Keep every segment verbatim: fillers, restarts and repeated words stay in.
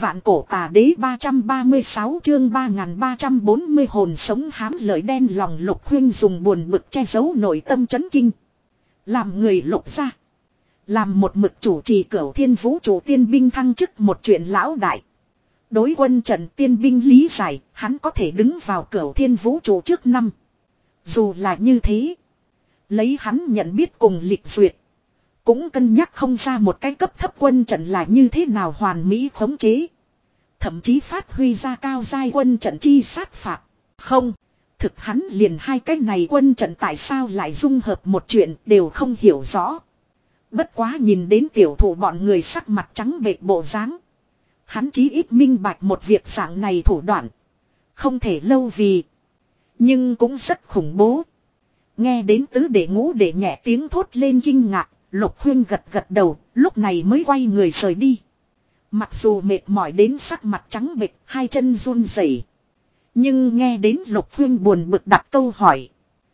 Vạn cổ tà đế ba trăm ba mươi sáu chương ba nghìn ba trăm bốn mươi hồn sống hám lợi đen lòng Lục Khuyên dùng buồn bực che giấu nội tâm chấn kinh. Làm người Lục gia. Làm một mực chủ trì cửu thiên vũ trụ tiên binh thăng chức một chuyện lão đại. Đối quân trận tiên binh lý giải, hắn có thể đứng vào cửu thiên vũ trụ trước năm. Dù là như thế, lấy hắn nhận biết cùng lịch duyệt, cũng cân nhắc không ra một cái cấp thấp quân trận là như thế nào hoàn mỹ khống chế. Thậm chí phát huy ra cao giai quân trận chi sát phạt. Không, thực hắn liền hai cái này quân trận tại sao lại dung hợp một chuyện đều không hiểu rõ. Bất quá nhìn đến tiểu thủ bọn người sắc mặt trắng bệch bộ dáng, hắn chí ít minh bạch một việc dạng này thủ đoạn. Không thể lâu vì, nhưng cũng rất khủng bố. Nghe đến tứ đệ ngũ đệ nhẹ tiếng thốt lên kinh ngạc, Lục Khuyên gật gật đầu, lúc này mới quay người rời đi. Mặc dù mệt mỏi đến sắc mặt trắng bệch, hai chân run rẩy, nhưng nghe đến Lục Khuyên buồn bực đặt câu hỏi,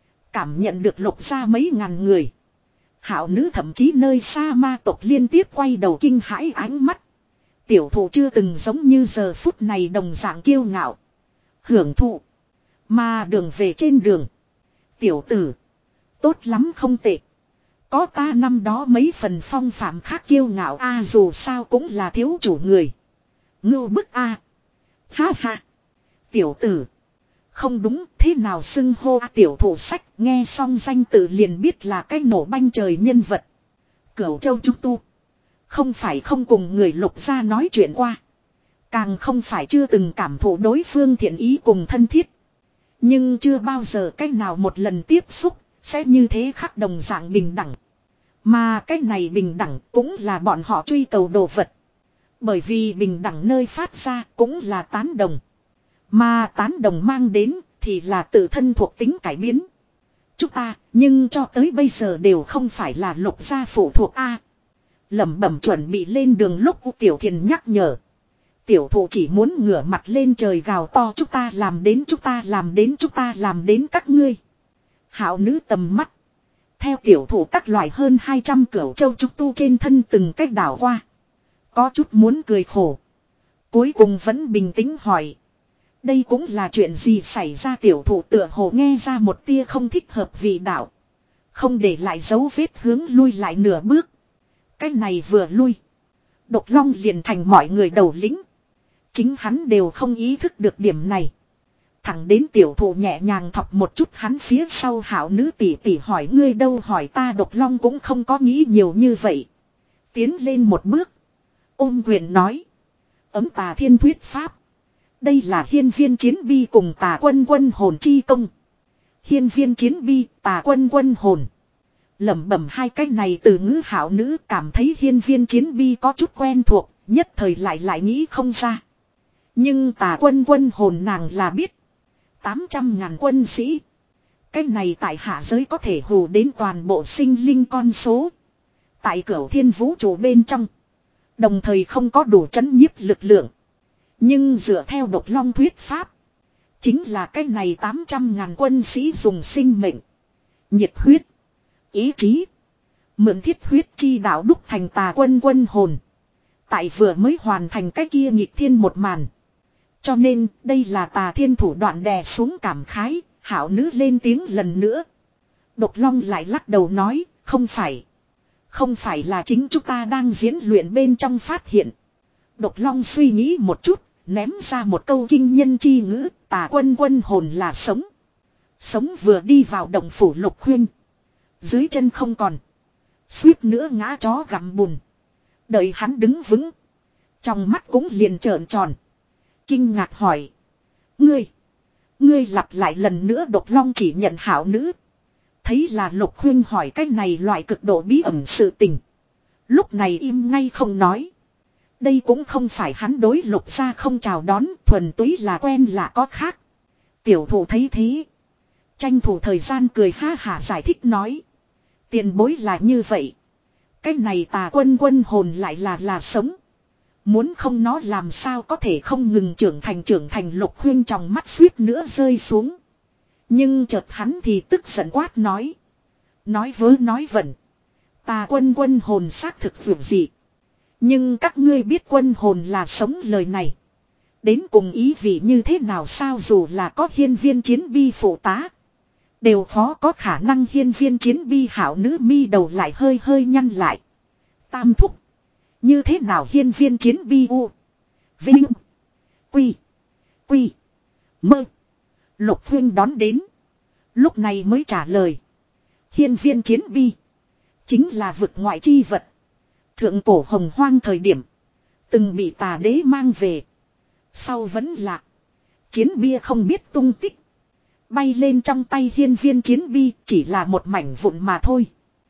cảm nhận được Lục gia mấy ngàn người, hảo nữ thậm chí nơi xa ma tộc liên tiếp quay đầu kinh hãi ánh mắt. Tiểu thủ chưa từng giống như giờ phút này đồng dạng kiêu ngạo, hưởng thụ, mà đường về trên đường. Tiểu tử, tốt lắm không tệ. Có ta năm đó mấy phần phong phạm khác kiêu ngạo a à, dù sao cũng là thiếu chủ người. Ngưu bức a à. Ha ha. Tiểu tử. Không đúng thế nào xưng hô a tiểu thủ sách nghe xong danh tự liền biết là cái nổ banh trời nhân vật. Cửu châu chúng tu. Không phải không cùng người Lục gia nói chuyện qua. Càng không phải chưa từng cảm thụ đối phương thiện ý cùng thân thiết. Nhưng chưa bao giờ cách nào một lần tiếp xúc sẽ như thế khắc đồng dạng bình đẳng. Mà cái này bình đẳng cũng là bọn họ truy cầu đồ vật. Bởi vì bình đẳng nơi phát ra cũng là tán đồng. Mà tán đồng mang đến thì là tự thân thuộc tính cải biến. Chúng ta nhưng cho tới bây giờ đều không phải là Lục gia phụ thuộc A. Lẩm bẩm chuẩn bị lên đường lúc Tiểu Thiền nhắc nhở. Tiểu thủ chỉ muốn ngửa mặt lên trời gào to chúng ta làm đến chúng ta làm đến chúng ta làm đến các ngươi. Hảo nữ tầm mắt. Theo tiểu thủ các loại hơn hai trăm cửu châu trúc tu trên thân từng cách đảo qua. Có chút muốn cười khổ. Cuối cùng vẫn bình tĩnh hỏi. Đây cũng là chuyện gì xảy ra tiểu thủ tựa hồ nghe ra một tia không thích hợp vì đạo. Không để lại dấu vết hướng lui lại nửa bước. Cái này vừa lui. Độc Long liền thành mọi người đầu lĩnh. Chính hắn đều không ý thức được điểm này. Thẳng đến tiểu thủ nhẹ nhàng thọc một chút hắn phía sau hảo nữ tỷ tỷ hỏi ngươi đâu hỏi ta Độc Long cũng không có nghĩ nhiều như vậy. Tiến lên một bước. Ôm quyền nói. Ấm tà thiên thuyết pháp. Đây là hiên viên chiến bi cùng tà quân quân hồn chi công. Hiên viên chiến bi, tà quân quân hồn. Lẩm bẩm hai cái này từ ngữ hảo nữ cảm thấy hiên viên chiến bi có chút quen thuộc, nhất thời lại lại nghĩ không ra. Nhưng tà quân quân hồn nàng là biết. Tám trăm ngàn quân sĩ. Cái này tại hạ giới có thể hù đến toàn bộ sinh linh con số. Tại cửu thiên vũ trụ bên trong. Đồng thời không có đủ chấn nhiếp lực lượng. Nhưng dựa theo Độc Long thuyết pháp. Chính là cái này tám trăm ngàn quân sĩ dùng sinh mệnh. Nhiệt huyết. Ý chí. Mượn thiết huyết chi đạo đúc thành tà quân quân hồn. Tại vừa mới hoàn thành cái kia nghịch thiên một màn. Cho nên đây là tà thiên thủ đoạn đè xuống cảm khái. Hảo nữ lên tiếng lần nữa. Độc Long lại lắc đầu nói. Không phải. Không phải là chính chúng ta đang diễn luyện bên trong phát hiện. Độc Long suy nghĩ một chút. Ném ra một câu kinh nhân chi ngữ. Tà quân quân hồn là sống. Sống vừa đi vào động phủ Lục Khuyên. Dưới chân không còn. Suýt nữa ngã chó gặm bùn. Đợi hắn đứng vững. Trong mắt cũng liền trợn tròn. Kinh ngạc hỏi. Ngươi. Ngươi lặp lại lần nữa Độc Long chỉ nhận hảo nữ. Thấy là Lục Khuyên hỏi cái này loại cực độ bí ẩn sự tình. Lúc này im ngay không nói. Đây cũng không phải hắn đối Lục gia không chào đón. Thuần túy là quen là có khác. Tiểu thủ thấy thế. Tranh thủ thời gian cười ha hả giải thích nói. Tiền bối là như vậy. Cái này tà quân quân hồn lại là là sống. Muốn không nó làm sao có thể không ngừng trưởng thành trưởng thành Lục Khuyên trong mắt suýt nữa rơi xuống. Nhưng chợt hắn thì tức giận quát nói. Nói vớ nói vẩn. Tà quân quân hồn xác thực vượt dị. Nhưng các ngươi biết quân hồn là sống lời này. Đến cùng ý vị như thế nào sao dù là có hiên viên chiến bi phụ tá. Đều khó có khả năng hiên viên chiến bi hảo nữ mi đầu lại hơi hơi nhăn lại. Tam thúc. Như thế nào hiên viên chiến bi u. Vinh. Quy. Quy. Mơ. Lục huynh đón đến. Lúc này mới trả lời. Hiên viên chiến bi. Chính là vực ngoại chi vật. Thượng cổ hồng hoang thời điểm. Từng bị tà đế mang về. Sau vẫn lạ. Chiến bia không biết tung tích. Bay lên trong tay hiên viên chiến bi chỉ là một mảnh vụn mà thôi.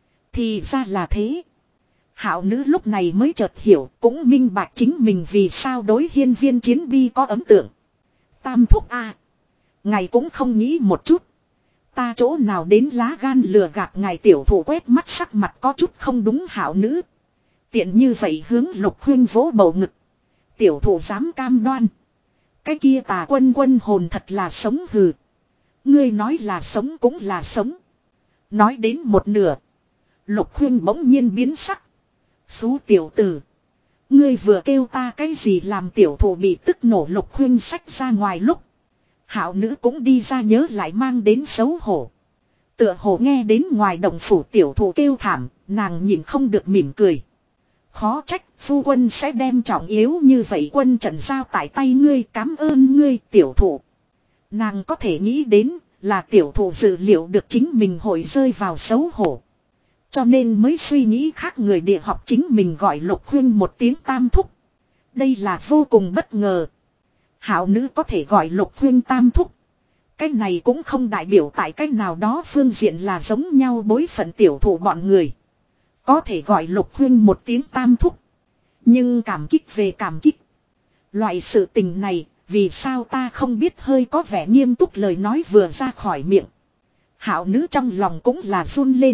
Thì ra là thế. Hạo nữ lúc này mới chợt hiểu, cũng minh bạch chính mình vì sao đối hiên viên chiến bi có ấn tượng. Tam thúc a, à. Ngài cũng không nghĩ một chút. Ta chỗ nào đến lá gan lừa gạt ngài tiểu thủ quét mắt sắc mặt có chút không đúng hạo nữ. Tiện như vậy hướng Lục huynh vỗ bầu ngực. Tiểu thủ dám cam đoan. Cái kia tà quân quân hồn thật là sống hừ. Ngươi nói là sống cũng là sống. Nói đến một nửa. Lục huynh bỗng nhiên biến sắc. Xú tiểu tử. Ngươi vừa kêu ta cái gì làm tiểu thủ bị tức nổ Lục huynh sách ra ngoài lúc. Hạo nữ cũng đi ra nhớ lại mang đến xấu hổ. Tựa hồ nghe đến ngoài động phủ tiểu thủ kêu thảm, nàng nhìn không được mỉm cười. Khó trách phu quân sẽ đem trọng yếu như vậy quân trận giao tại tay ngươi, cảm ơn ngươi tiểu thủ. Nàng có thể nghĩ đến là tiểu thủ dự liệu được chính mình hội rơi vào xấu hổ. Cho nên mới suy nghĩ khác người địa học chính mình gọi Lục huynh một tiếng tam thúc. Đây là vô cùng bất ngờ. Hạo nữ có thể gọi Lục huynh tam thúc. Cái này cũng không đại biểu tại cách nào đó phương diện là giống nhau bối phận tiểu thủ bọn người. Có thể gọi Lục huynh một tiếng tam thúc. Nhưng cảm kích về cảm kích. Loại sự tình này, vì sao ta không biết hơi có vẻ nghiêm túc lời nói vừa ra khỏi miệng. Hạo nữ trong lòng cũng là run lên.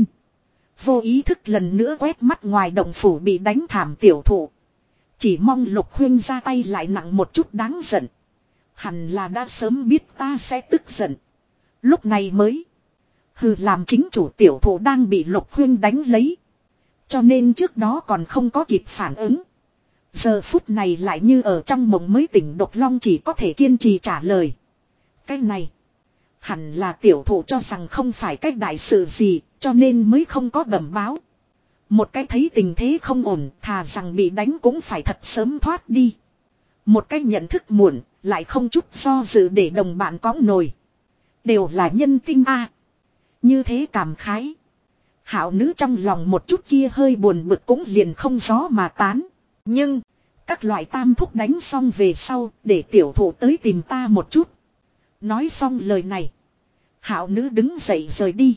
Vô ý thức lần nữa quét mắt ngoài động phủ bị đánh thảm tiểu thủ. Chỉ mong Lục huynh ra tay lại nặng một chút đáng giận. Hẳn là đã sớm biết ta sẽ tức giận. Lúc này mới. Hừ làm chính chủ tiểu thủ đang bị Lục huynh đánh lấy. Cho nên trước đó còn không có kịp phản ứng. Giờ phút này lại như ở trong mộng mới tỉnh Độc Long chỉ có thể kiên trì trả lời. Cái này. Hẳn là tiểu thủ cho rằng không phải cách đại sự gì, cho nên mới không có bẩm báo. Một cái thấy tình thế không ổn, thà rằng bị đánh cũng phải thật sớm thoát đi. Một cái nhận thức muộn, lại không chút do dự để đồng bạn cõng nồi. Đều là nhân tinh a. Như thế cảm khái. Hạo nữ trong lòng một chút kia hơi buồn bực cũng liền không gió mà tán. Nhưng, các loại tam thúc đánh xong về sau, để tiểu thủ tới tìm ta một chút. Nói xong lời này. Hạo nữ đứng dậy rời đi.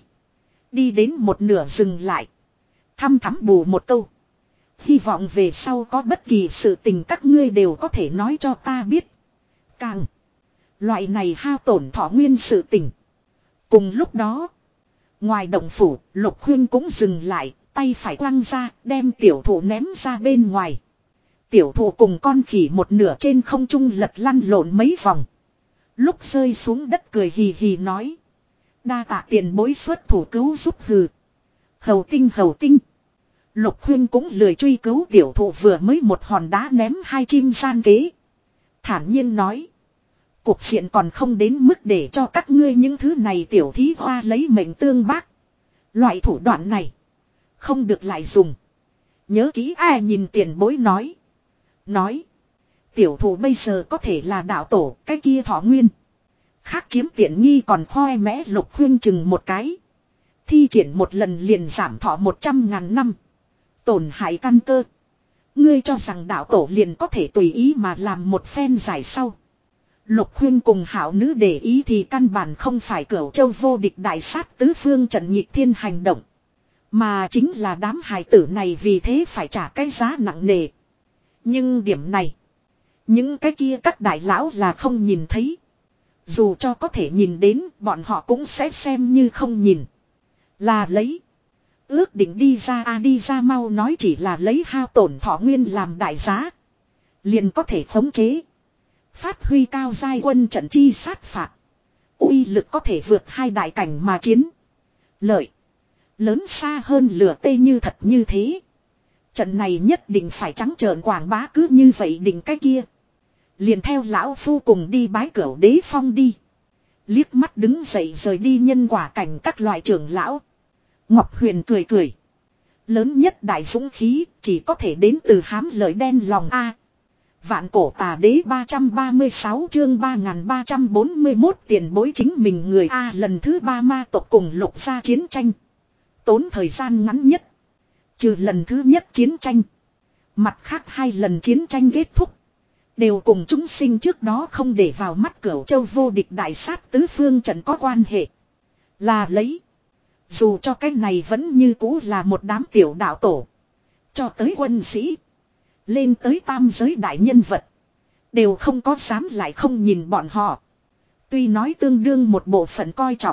Đi đến một nửa dừng lại. Thăm thắm bù một câu. Hy vọng về sau có bất kỳ sự tình các ngươi đều có thể nói cho ta biết. Càng. Loại này hao tổn thọ nguyên sự tình. Cùng lúc đó. Ngoài động phủ, Lục huynh cũng dừng lại. Tay phải quăng ra, đem tiểu thủ ném ra bên ngoài. Tiểu thủ cùng con khỉ một nửa trên không trung lật lăn lộn mấy vòng. Lúc rơi xuống đất cười hì hì nói. Đa tạ tiền bối xuất thủ cứu giúp hừ. Hầu tinh hầu tinh. Lục huynh cũng lười truy cứu tiểu thụ vừa mới một hòn đá ném hai chim gian kế. Thản nhiên nói. Cuộc diện còn không đến mức để cho các ngươi những thứ này tiểu thí hoa lấy mệnh tương bác. Loại thủ đoạn này. Không được lại dùng. Nhớ kỹ ai nhìn tiền bối nói. Nói. Tiểu thủ bây giờ có thể là đạo tổ cái kia thọ nguyên. Khác chiếm tiện nghi còn khoe mẽ Lục huynh chừng một cái. Thi triển một lần liền giảm thọ một trăm ngàn năm. Tổn hại căn cơ. Ngươi cho rằng đạo tổ liền có thể tùy ý mà làm một phen giải sau. Lục huynh cùng hảo nữ để ý thì căn bản không phải cửu châu vô địch đại sát tứ phương trận nhịp thiên hành động. Mà chính là đám hài tử này vì thế phải trả cái giá nặng nề. Nhưng điểm này. Những cái kia các đại lão là không nhìn thấy. Dù cho có thể nhìn đến bọn họ cũng sẽ xem như không nhìn. Là lấy. Ước định đi ra a à đi ra mau nói chỉ là lấy hao tổn thọ nguyên làm đại giá. Liền có thể khống chế. Phát huy cao giai quân trận chi sát phạt. Uy lực có thể vượt hai đại cảnh mà chiến. Lợi. Lớn xa hơn lửa tê như thật như thế. Trận này nhất định phải trắng trợn quảng bá, cứ như vậy định cái kia. Liền theo lão phu cùng đi bái cửu đế phong đi. Liếc mắt đứng dậy rời đi nhân quả cảnh các loại trưởng lão. Ngọc Huyền cười cười. Lớn nhất đại dũng khí chỉ có thể đến từ hám lợi đen lòng A. Vạn cổ tà đế ba trăm ba mươi sáu chương ba nghìn ba trăm bốn mươi mốt tiền bối chính mình người A. Lần thứ ba ma tộc cùng lục gia chiến tranh. Tốn thời gian ngắn nhất. Trừ lần thứ nhất chiến tranh. Mặt khác hai lần chiến tranh kết thúc. Đều cùng chúng sinh trước đó không để vào mắt Cửu Châu vô địch đại sát tứ phương trận có quan hệ. Là lấy. Dù cho cái này vẫn như cũ là một đám tiểu đạo tổ. Cho tới quân sĩ. Lên tới tam giới đại nhân vật. Đều không có dám lại không nhìn bọn họ. Tuy nói tương đương một bộ phận coi trọng.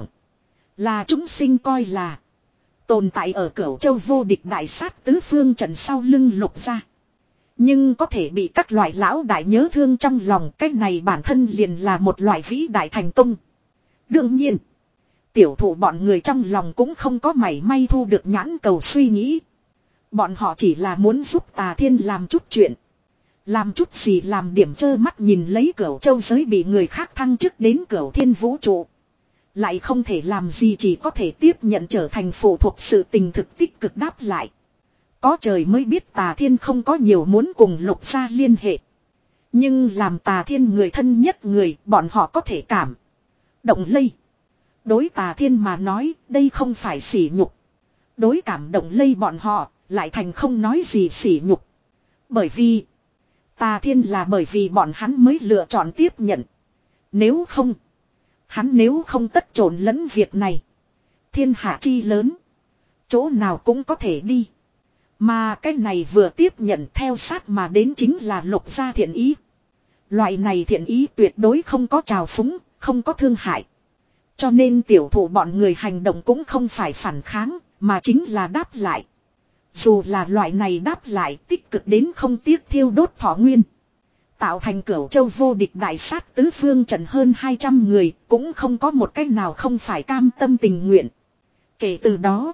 Là chúng sinh coi là. Tồn tại ở Cửu Châu vô địch đại sát tứ phương trận sau lưng lục gia. Nhưng có thể bị các loại lão đại nhớ thương trong lòng, cái này bản thân liền là một loại vĩ đại thành công. Đương nhiên, tiểu thụ bọn người trong lòng cũng không có mảy may thu được nhãn cầu suy nghĩ. Bọn họ chỉ là muốn giúp Tà Thiên làm chút chuyện. Làm chút gì làm điểm trơ mắt nhìn lấy Cửu Châu giới bị người khác thăng chức đến Cửu Thiên vũ trụ. Lại không thể làm gì, chỉ có thể tiếp nhận trở thành phụ thuộc sự tình thực tích cực đáp lại. Có trời mới biết Tà Thiên không có nhiều muốn cùng lục gia liên hệ. Nhưng làm Tà Thiên người thân nhất người, bọn họ có thể cảm động lây. Đối Tà Thiên mà nói, đây không phải sỉ nhục. Đối cảm động lây bọn họ, lại thành không nói gì sỉ nhục. Bởi vì Tà Thiên là bởi vì bọn hắn mới lựa chọn tiếp nhận. Nếu không, hắn nếu không tất trộn lẫn việc này. Thiên hạ chi lớn, chỗ nào cũng có thể đi. Mà cái này vừa tiếp nhận theo sát mà đến chính là lục gia thiện ý. Loại này thiện ý tuyệt đối không có trào phúng, không có thương hại. Cho nên tiểu thủ bọn người hành động cũng không phải phản kháng, mà chính là đáp lại. Dù là loại này đáp lại tích cực đến không tiếc thiêu đốt thọ nguyên. Tạo thành Cửu Châu vô địch đại sát tứ phương trận hơn hai trăm người, cũng không có một cách nào không phải cam tâm tình nguyện. Kể từ đó,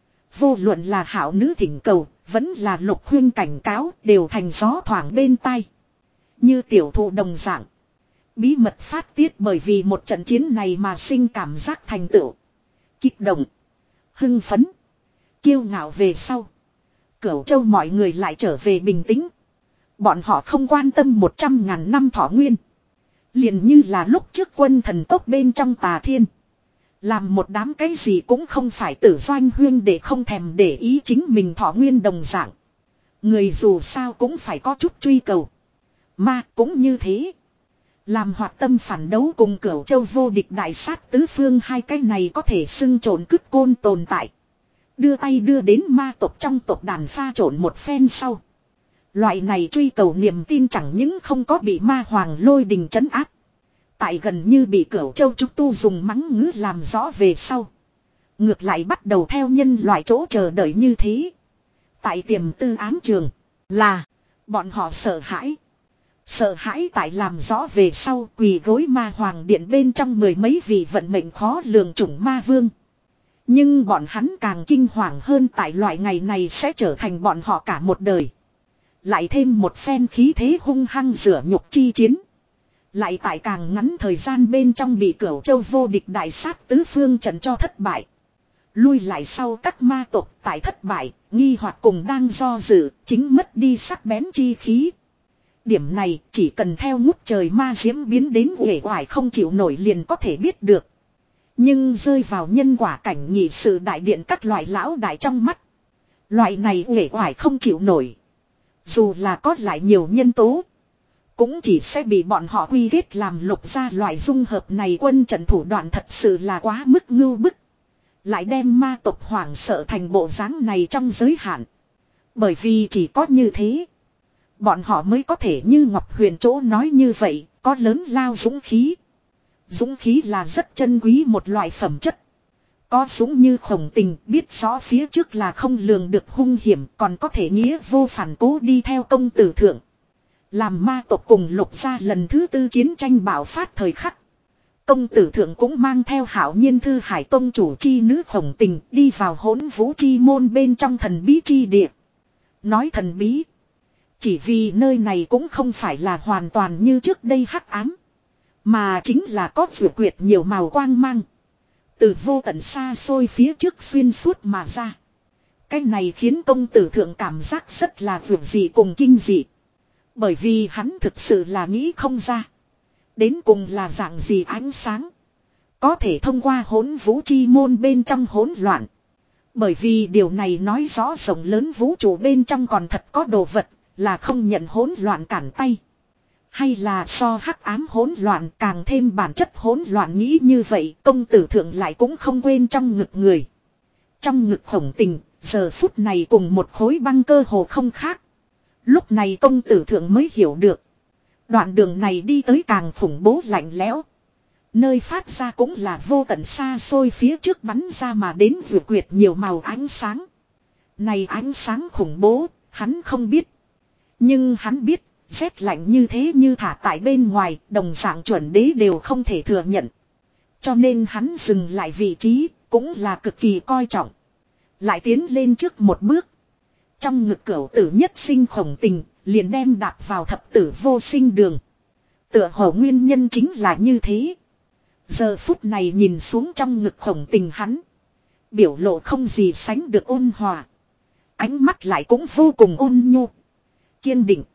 vô luận là hảo nữ thỉnh cầu, vẫn là lục khuyên cảnh cáo, đều thành gió thoảng bên tai. Như tiểu thụ đồng dạng. Bí mật phát tiết bởi vì một trận chiến này mà sinh cảm giác thành tựu. Kích động. Hưng phấn. Kiêu ngạo về sau. Cửu Châu mọi người lại trở về bình tĩnh. Bọn họ không quan tâm một trăm ngàn năm thọ nguyên. Liền như là lúc trước quân thần tốc bên trong Tà Thiên. Làm một đám cái gì cũng không phải tử doanh huyên để không thèm để ý chính mình thọ nguyên đồng dạng. Người dù sao cũng phải có chút truy cầu. Mà cũng như thế. Làm hoạt tâm phản đấu cùng Cửu Châu vô địch đại sát tứ phương, hai cái này có thể xưng trộn cứt côn tồn tại. Đưa tay đưa đến ma tộc trong tộc đàn pha trộn một phen sau. Loại này truy cầu niềm tin chẳng những không có bị ma hoàng lôi đình trấn áp. Tại gần như bị Cửu Châu trúc tu dùng mắng ngữ làm rõ về sau. Ngược lại bắt đầu theo nhân loại chỗ chờ đợi như thế. Tại tiềm tư ám trường là bọn họ sợ hãi. Sợ hãi tại làm rõ về sau quỳ gối ma hoàng điện bên trong mười mấy vị vận mệnh khó lường chủng ma vương. Nhưng bọn hắn càng kinh hoàng hơn tại loại ngày này sẽ trở thành bọn họ cả một đời. Lại thêm một phen khí thế hung hăng rửa nhục chi chiến. Lại tại càng ngắn thời gian bên trong bị Cửu Châu vô địch đại sát tứ phương trận cho thất bại. Lui lại sau các ma tộc tại thất bại, nghi hoặc cùng đang do dự, chính mất đi sắc bén chi khí. Điểm này chỉ cần theo ngút trời ma diễm biến đến uể oải không chịu nổi liền có thể biết được. Nhưng rơi vào nhân quả cảnh nhị sự đại điện các loại lão đại trong mắt. Loại này uể oải không chịu nổi. Dù là có lại nhiều nhân tố. Cũng chỉ sẽ bị bọn họ quy kết làm lục gia loại dung hợp này, quân trận thủ đoạn thật sự là quá mức ngưu bức. Lại đem ma tộc hoảng sợ thành bộ dáng này trong giới hạn. Bởi vì chỉ có như thế. Bọn họ mới có thể như Ngọc Huyền chỗ nói như vậy, có lớn lao dũng khí. Dũng khí là rất chân quý một loại phẩm chất. Có dũng như Khổng Tình biết rõ phía trước là không lường được hung hiểm, còn có thể nghĩa vô phản cố đi theo công tử thượng. Làm ma tộc cùng lục gia lần thứ tư chiến tranh bạo phát thời khắc. Công tử thượng cũng mang theo Hạo Nhiên Thư Hải Tông chủ chi nữ Khổng Tình đi vào Hỗn Vũ chi môn bên trong thần bí chi địa. Nói thần bí. Chỉ vì nơi này cũng không phải là hoàn toàn như trước đây hắc ám. Mà chính là có vượt quyệt nhiều màu quang mang. Từ vô tận xa xôi phía trước xuyên suốt mà ra. Cái này khiến công tử thượng cảm giác rất là vượt dị cùng kinh dị. Bởi vì hắn thực sự là nghĩ không ra. Đến cùng là dạng gì ánh sáng. Có thể thông qua hỗn vũ chi môn bên trong hỗn loạn. Bởi vì điều này nói rõ rộng lớn vũ trụ bên trong còn thật có đồ vật. Là không nhận hỗn loạn cản tay. Hay là so hắc ám hỗn loạn càng thêm bản chất hỗn loạn nghĩ như vậy. Công tử thượng lại cũng không quên trong ngực người. Trong ngực khổng tình. Giờ phút này cùng một khối băng cơ hồ không khác. Lúc này công tử thượng mới hiểu được. Đoạn đường này đi tới càng khủng bố lạnh lẽo. Nơi phát ra cũng là vô tận xa xôi phía trước bắn ra mà đến vừa quyệt nhiều màu ánh sáng. Này ánh sáng khủng bố, hắn không biết. Nhưng hắn biết, rét lạnh như thế như thả tại bên ngoài, đồng dạng chuẩn đế đều không thể thừa nhận. Cho nên hắn dừng lại vị trí, cũng là cực kỳ coi trọng. Lại tiến lên trước một bước. Trong ngực cửu tử nhất sinh khổng tình, liền đem đạp vào thập tử vô sinh đường. Tựa hồ nguyên nhân chính là như thế. Giờ phút này nhìn xuống trong ngực khổng tình hắn. Biểu lộ không gì sánh được ôn hòa. Ánh mắt lại cũng vô cùng ôn nhu. Kiên định.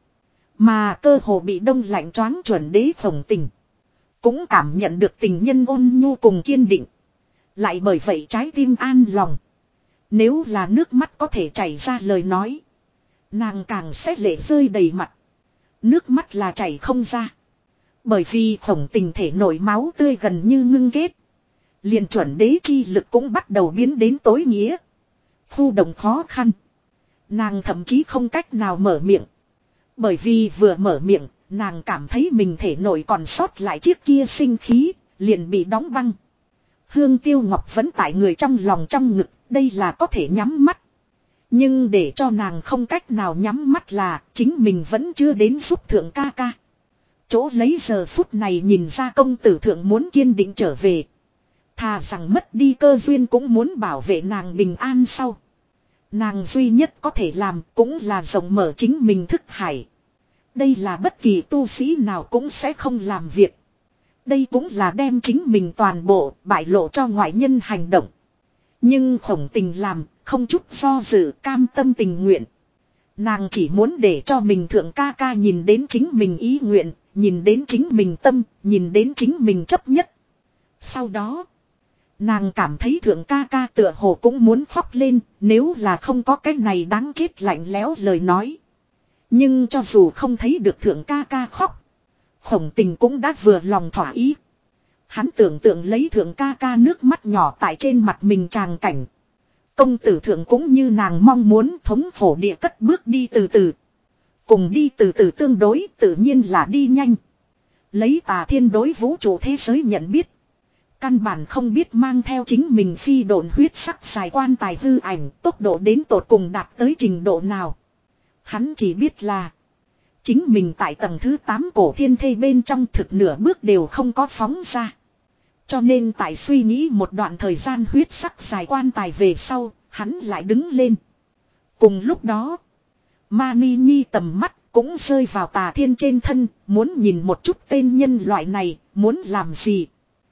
Mà cơ hồ bị đông lạnh choáng chuẩn đế khổng tình. Cũng cảm nhận được tình nhân ôn nhu cùng kiên định. Lại bởi vậy trái tim an lòng. Nếu là nước mắt có thể chảy ra lời nói. Nàng càng sẽ lệ rơi đầy mặt. Nước mắt là chảy không ra. Bởi vì khổng tình thể nổi máu tươi gần như ngưng kết. Liền chuẩn đế chi lực cũng bắt đầu biến đến tối nghĩa. Khu đồng khó khăn. Nàng thậm chí không cách nào mở miệng. Bởi vì vừa mở miệng, nàng cảm thấy mình thể nổi còn sót lại chiếc kia sinh khí, liền bị đóng băng. Hương Tiêu Ngọc vẫn tại người trong lòng trong ngực, đây là có thể nhắm mắt. Nhưng để cho nàng không cách nào nhắm mắt là chính mình vẫn chưa đến giúp thượng ca ca. Chỗ lấy giờ phút này nhìn ra công tử thượng muốn kiên định trở về. Thà rằng mất đi cơ duyên cũng muốn bảo vệ nàng bình an sau. Nàng duy nhất có thể làm cũng là rộng mở chính mình thức hải. Đây là bất kỳ tu sĩ nào cũng sẽ không làm việc. Đây cũng là đem chính mình toàn bộ bại lộ cho ngoại nhân hành động. Nhưng khổng tình làm, không chút do dự cam tâm tình nguyện. Nàng chỉ muốn để cho mình thượng ca ca nhìn đến chính mình ý nguyện, nhìn đến chính mình tâm, nhìn đến chính mình chấp nhất. Sau đó, nàng cảm thấy thượng ca ca tựa hồ cũng muốn khóc lên, nếu là không có cái này đáng chết lạnh lẽo lời nói. Nhưng cho dù không thấy được thượng ca ca khóc, khổng tình cũng đã vừa lòng thỏa ý. Hắn tưởng tượng lấy thượng ca ca nước mắt nhỏ tại trên mặt mình tràng cảnh. Công tử thượng cũng như nàng mong muốn thống phổ địa cất bước đi từ từ. Cùng đi từ từ tương đối tự nhiên là đi nhanh. Lấy Tà Thiên đối vũ trụ thế giới nhận biết. Căn bản không biết mang theo chính mình phi độn huyết sắc xài quan tài hư ảnh tốc độ đến tột cùng đạt tới trình độ nào. Hắn chỉ biết là chính mình tại tầng thứ tám cổ thiên thê bên trong thực nửa bước đều không có phóng ra. Cho nên tại suy nghĩ một đoạn thời gian huyết sắc xài quan tài về sau, hắn lại đứng lên. Cùng lúc đó, Mani Nhi tầm mắt cũng rơi vào Tà Thiên trên thân, muốn nhìn một chút tên nhân loại này, muốn làm gì.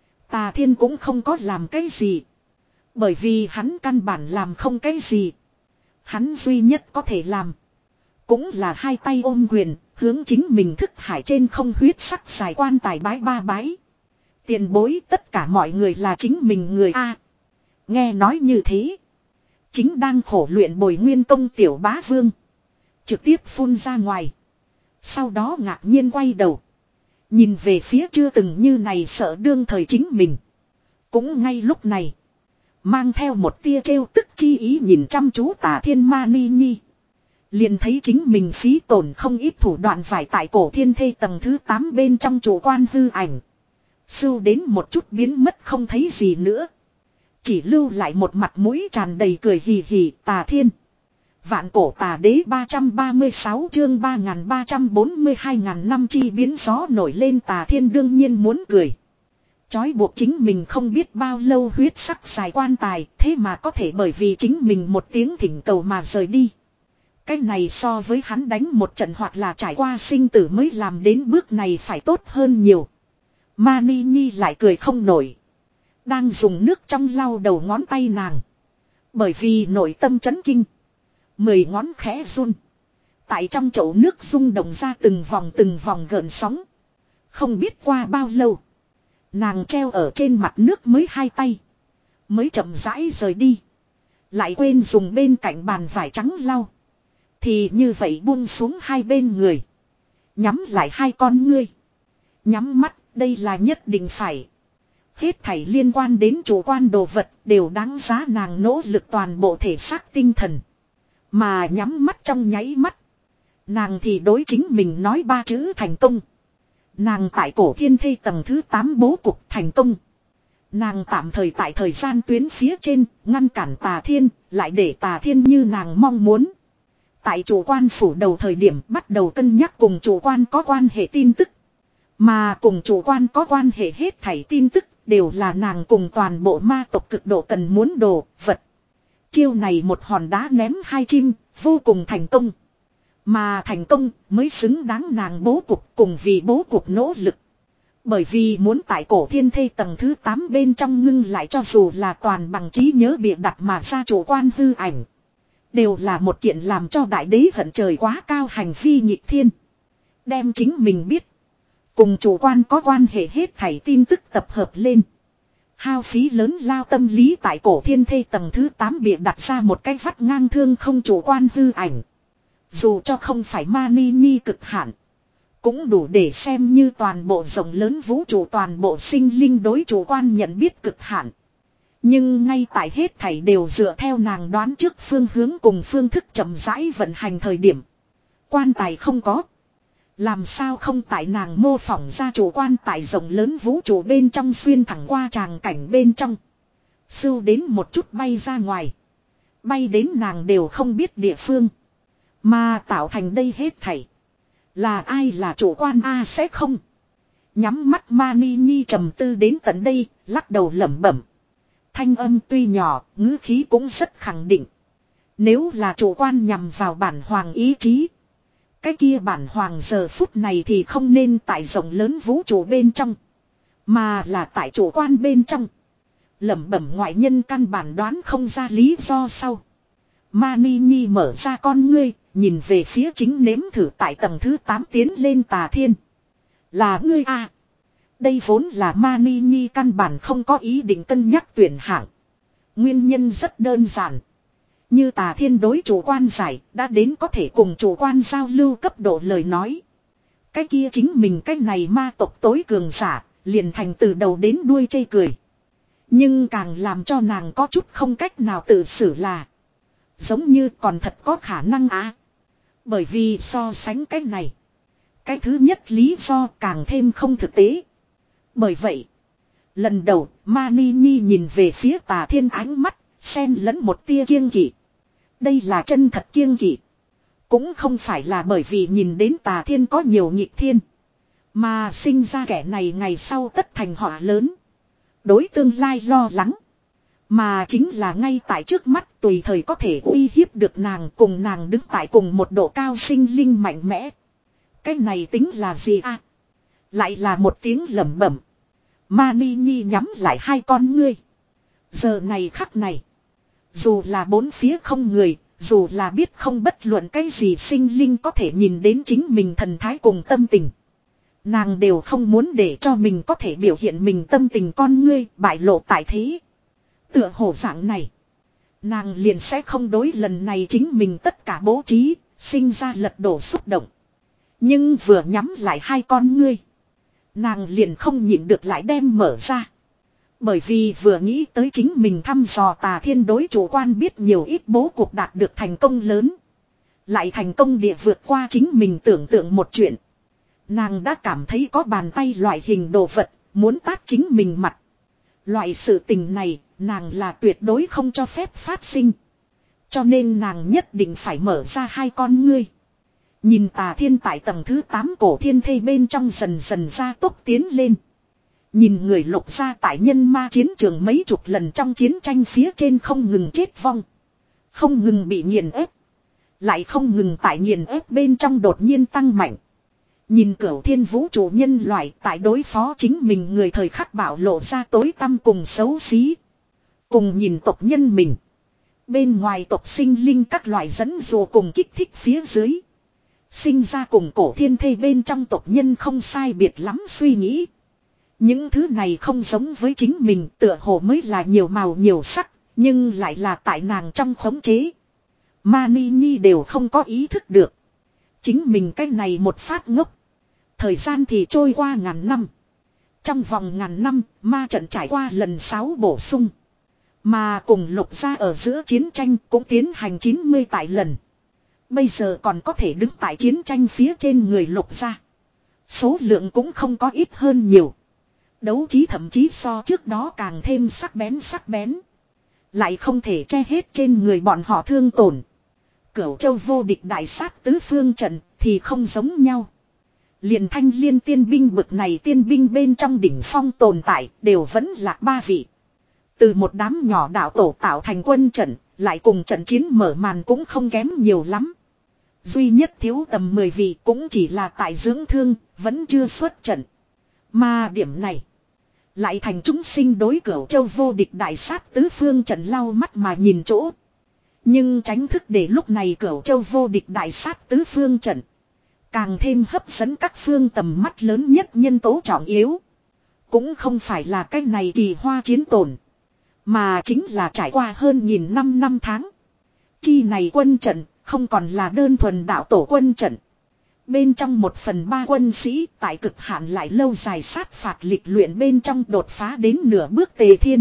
Tà Thiên cũng không có làm cái gì. Bởi vì hắn căn bản làm không cái gì. Hắn duy nhất có thể làm cũng là hai tay ôm quyền, hướng chính mình thức hải trên không huyết sắc xài quan tài bái ba bái. Tiền bối tất cả mọi người là chính mình người A. Nghe nói như thế. Chính đang khổ luyện bồi nguyên công tiểu bá vương. Trực tiếp phun ra ngoài. Sau đó ngạc nhiên quay đầu. Nhìn về phía chưa từng như này sợ đương thời chính mình. Cũng ngay lúc này. Mang theo một tia trêu tức chi ý nhìn chăm chú Tà Thiên Mani Nhi. Liền thấy chính mình phí tổn không ít thủ đoạn phải tại cổ thiên thê tầng thứ tám bên trong chủ quan hư ảnh. Sưu đến một chút biến mất không thấy gì nữa. Chỉ lưu lại một mặt mũi tràn đầy cười hì hì. Tà Thiên. Vạn cổ tà đế ba trăm ba mươi sáu chương ba nghìn ba trăm bốn mươi hai ngàn năm chi biến gió nổi lên. Tà Thiên đương nhiên muốn cười. Chói buộc chính mình không biết bao lâu huyết sắc xài quan tài. Thế mà có thể bởi vì chính mình một tiếng thỉnh cầu mà rời đi. Cái này so với hắn đánh một trận hoặc là trải qua sinh tử mới làm đến bước này phải tốt hơn nhiều. Mani Nhi lại cười không nổi. Đang dùng nước trong lau đầu ngón tay nàng. Bởi vì nội tâm chấn kinh. Mười ngón khẽ run. Tại trong chậu nước rung động ra từng vòng từng vòng gợn sóng. Không biết qua bao lâu. Nàng treo ở trên mặt nước mới hai tay. Mới chậm rãi rời đi. Lại quên dùng bên cạnh bàn vải trắng lau. Thì như vậy buông xuống hai bên người. Nhắm lại hai con ngươi. Nhắm mắt, đây là nhất định phải. Hết thảy liên quan đến chủ quan đồ vật đều đáng giá nàng nỗ lực toàn bộ thể xác tinh thần. Mà nhắm mắt trong nháy mắt. Nàng thì đối chính mình nói ba chữ thành công. Nàng tại cổ thiên thây tầng thứ tám bố cục thành công. Nàng tạm thời tại thời gian tuyến phía trên, ngăn cản tà thiên, lại để tà thiên như nàng mong muốn. Tại chủ quan phủ đầu thời điểm bắt đầu cân nhắc cùng chủ quan có quan hệ tin tức. Mà cùng chủ quan có quan hệ hết thảy tin tức đều là nàng cùng toàn bộ ma tộc cực độ cần muốn đồ, vật. Chiêu này một hòn đá ném hai chim, vô cùng thành công. Mà thành công mới xứng đáng nàng bố cục cùng vì bố cục nỗ lực. Bởi vì muốn tại cổ thiên thây tầng thứ tám bên trong ngưng lại cho dù là toàn bằng trí nhớ bịa đặt mà ra chủ quan hư ảnh. Đều là một kiện làm cho đại đế hận trời quá cao hành vi nhịp thiên. Đem chính mình biết. Cùng chủ quan có quan hệ hết thảy tin tức tập hợp lên. Hao phí lớn lao tâm lý tại cổ thiên thây tầng thứ tám bịa đặt ra một cái vắt ngang thương không chủ quan hư ảnh. Dù cho không phải Mani Nhi cực hạn. Cũng đủ để xem như toàn bộ rộng lớn vũ trụ toàn bộ sinh linh đối chủ quan nhận biết cực hạn. Nhưng ngay tại hết thảy đều dựa theo nàng đoán trước phương hướng cùng phương thức chậm rãi vận hành thời điểm. Quan tài không có. Làm sao không tại nàng mô phỏng ra chủ quan tài rộng lớn vũ trụ bên trong xuyên thẳng qua tràng cảnh bên trong. Sưu đến một chút bay ra ngoài. Bay đến nàng đều không biết địa phương. Mà tạo thành đây hết thảy. Là ai là chủ quan a sẽ không. Nhắm mắt Mani Nhi trầm tư đến tận đây, lắc đầu lẩm bẩm. Thanh âm tuy nhỏ, ngữ khí cũng rất khẳng định. Nếu là chủ quan nhằm vào bản hoàng ý chí. Cái kia bản hoàng giờ phút này thì không nên tại rộng lớn vũ trụ bên trong. Mà là tại chủ quan bên trong. Lẩm bẩm ngoại nhân căn bản đoán không ra lý do sau. Mani Nhi mở ra con ngươi, nhìn về phía chính nếm thử tại tầng thứ tám tiến lên tà thiên. Là ngươi à. Đây vốn là Mani Nhi căn bản không có ý định cân nhắc tuyển hạng. Nguyên nhân rất đơn giản. Như tà thiên đối chủ quan giải đã đến có thể cùng chủ quan giao lưu cấp độ lời nói. Cái kia chính mình cái này ma tộc tối cường giả, liền thành từ đầu đến đuôi chê cười. Nhưng càng làm cho nàng có chút không cách nào tự xử là. Giống như còn thật có khả năng á. Bởi vì so sánh cái này. Cái thứ nhất lý do càng thêm không thực tế. Bởi vậy. Lần đầu Mani Nhi nhìn về phía tà thiên ánh mắt. Xen lẫn một tia kiêng kỵ. Đây là chân thật kiêng kỵ. Cũng không phải là bởi vì nhìn đến tà thiên có nhiều nhịp thiên. Mà sinh ra kẻ này ngày sau tất thành họa lớn. Đối tương lai lo lắng. Mà chính là ngay tại trước mắt tùy thời có thể uy hiếp được nàng cùng nàng đứng tại cùng một độ cao sinh linh mạnh mẽ. Cái này tính là gì à? Lại là một tiếng lẩm bẩm. Mani Nhi nhắm lại hai con ngươi. Giờ này khắc này. Dù là bốn phía không người, dù là biết không bất luận cái gì sinh linh có thể nhìn đến chính mình thần thái cùng tâm tình. Nàng đều không muốn để cho mình có thể biểu hiện mình tâm tình con ngươi bại lộ tại thế. Tựa hồ dạng này. Nàng liền sẽ không đối lần này chính mình tất cả bố trí, sinh ra lật đổ xúc động. Nhưng vừa nhắm lại hai con ngươi. Nàng liền không nhịn được lại đem mở ra. Bởi vì vừa nghĩ tới chính mình thăm dò tà thiên đối chủ quan biết nhiều ít bố cục đạt được thành công lớn. Lại thành công địa vượt qua chính mình tưởng tượng một chuyện. Nàng đã cảm thấy có bàn tay loại hình đồ vật, muốn tát chính mình mặt. Loại sự tình này, nàng là tuyệt đối không cho phép phát sinh. Cho nên nàng nhất định phải mở ra hai con ngươi. Nhìn tà thiên tại tầng thứ tám cổ thiên thây bên trong dần dần ra tốc tiến lên. Nhìn người lục ra tại nhân ma chiến trường mấy chục lần trong chiến tranh phía trên không ngừng chết vong. Không ngừng bị nghiền ép. Lại không ngừng tại nghiền ép bên trong đột nhiên tăng mạnh. Nhìn cửu thiên vũ trụ nhân loại tại đối phó chính mình người thời khắc bảo lộ ra tối tăm cùng xấu xí. Cùng nhìn tộc nhân mình. Bên ngoài tộc sinh linh các loại dẫn dụ cùng kích thích phía dưới. Sinh ra cùng cổ thiên thê bên trong tộc nhân không sai biệt lắm suy nghĩ. Những thứ này không giống với chính mình tựa hồ mới là nhiều màu nhiều sắc. Nhưng lại là tại nàng trong khống chế. Mani Nhi đều không có ý thức được. Chính mình cái này một phát ngốc. Thời gian thì trôi qua ngàn năm. Trong vòng ngàn năm, ma trận trải qua lần sáu bổ sung. Mà cùng lục gia ở giữa chiến tranh cũng tiến hành chín mươi tại lần. Bây giờ còn có thể đứng tại chiến tranh phía trên người lục gia. Số lượng cũng không có ít hơn nhiều. Đấu trí thậm chí so trước đó càng thêm sắc bén sắc bén. Lại không thể che hết trên người bọn họ thương tổn. Cửu châu vô địch đại sát tứ phương trận thì không giống nhau. Liền thanh liên tiên binh bực này tiên binh bên trong đỉnh phong tồn tại đều vẫn là ba vị. Từ một đám nhỏ đạo tổ tạo thành quân trận, lại cùng trận chiến mở màn cũng không kém nhiều lắm. Duy nhất thiếu tầm mười vị cũng chỉ là tại dưỡng thương, vẫn chưa xuất trận. Mà điểm này, lại thành chúng sinh đối cửu châu vô địch đại sát tứ phương trận lau mắt mà nhìn chỗ. Nhưng tránh thức để lúc này cửu châu vô địch đại sát tứ phương trận. Càng thêm hấp dẫn các phương tầm mắt lớn nhất nhân tố trọng yếu. Cũng không phải là cái này kỳ hoa chiến tổn. Mà chính là trải qua hơn nghìn năm năm tháng. Chi này quân trận không còn là đơn thuần đạo tổ quân trận. Bên trong một phần ba quân sĩ tại cực hạn lại lâu dài sát phạt lịch luyện bên trong đột phá đến nửa bước tề thiên.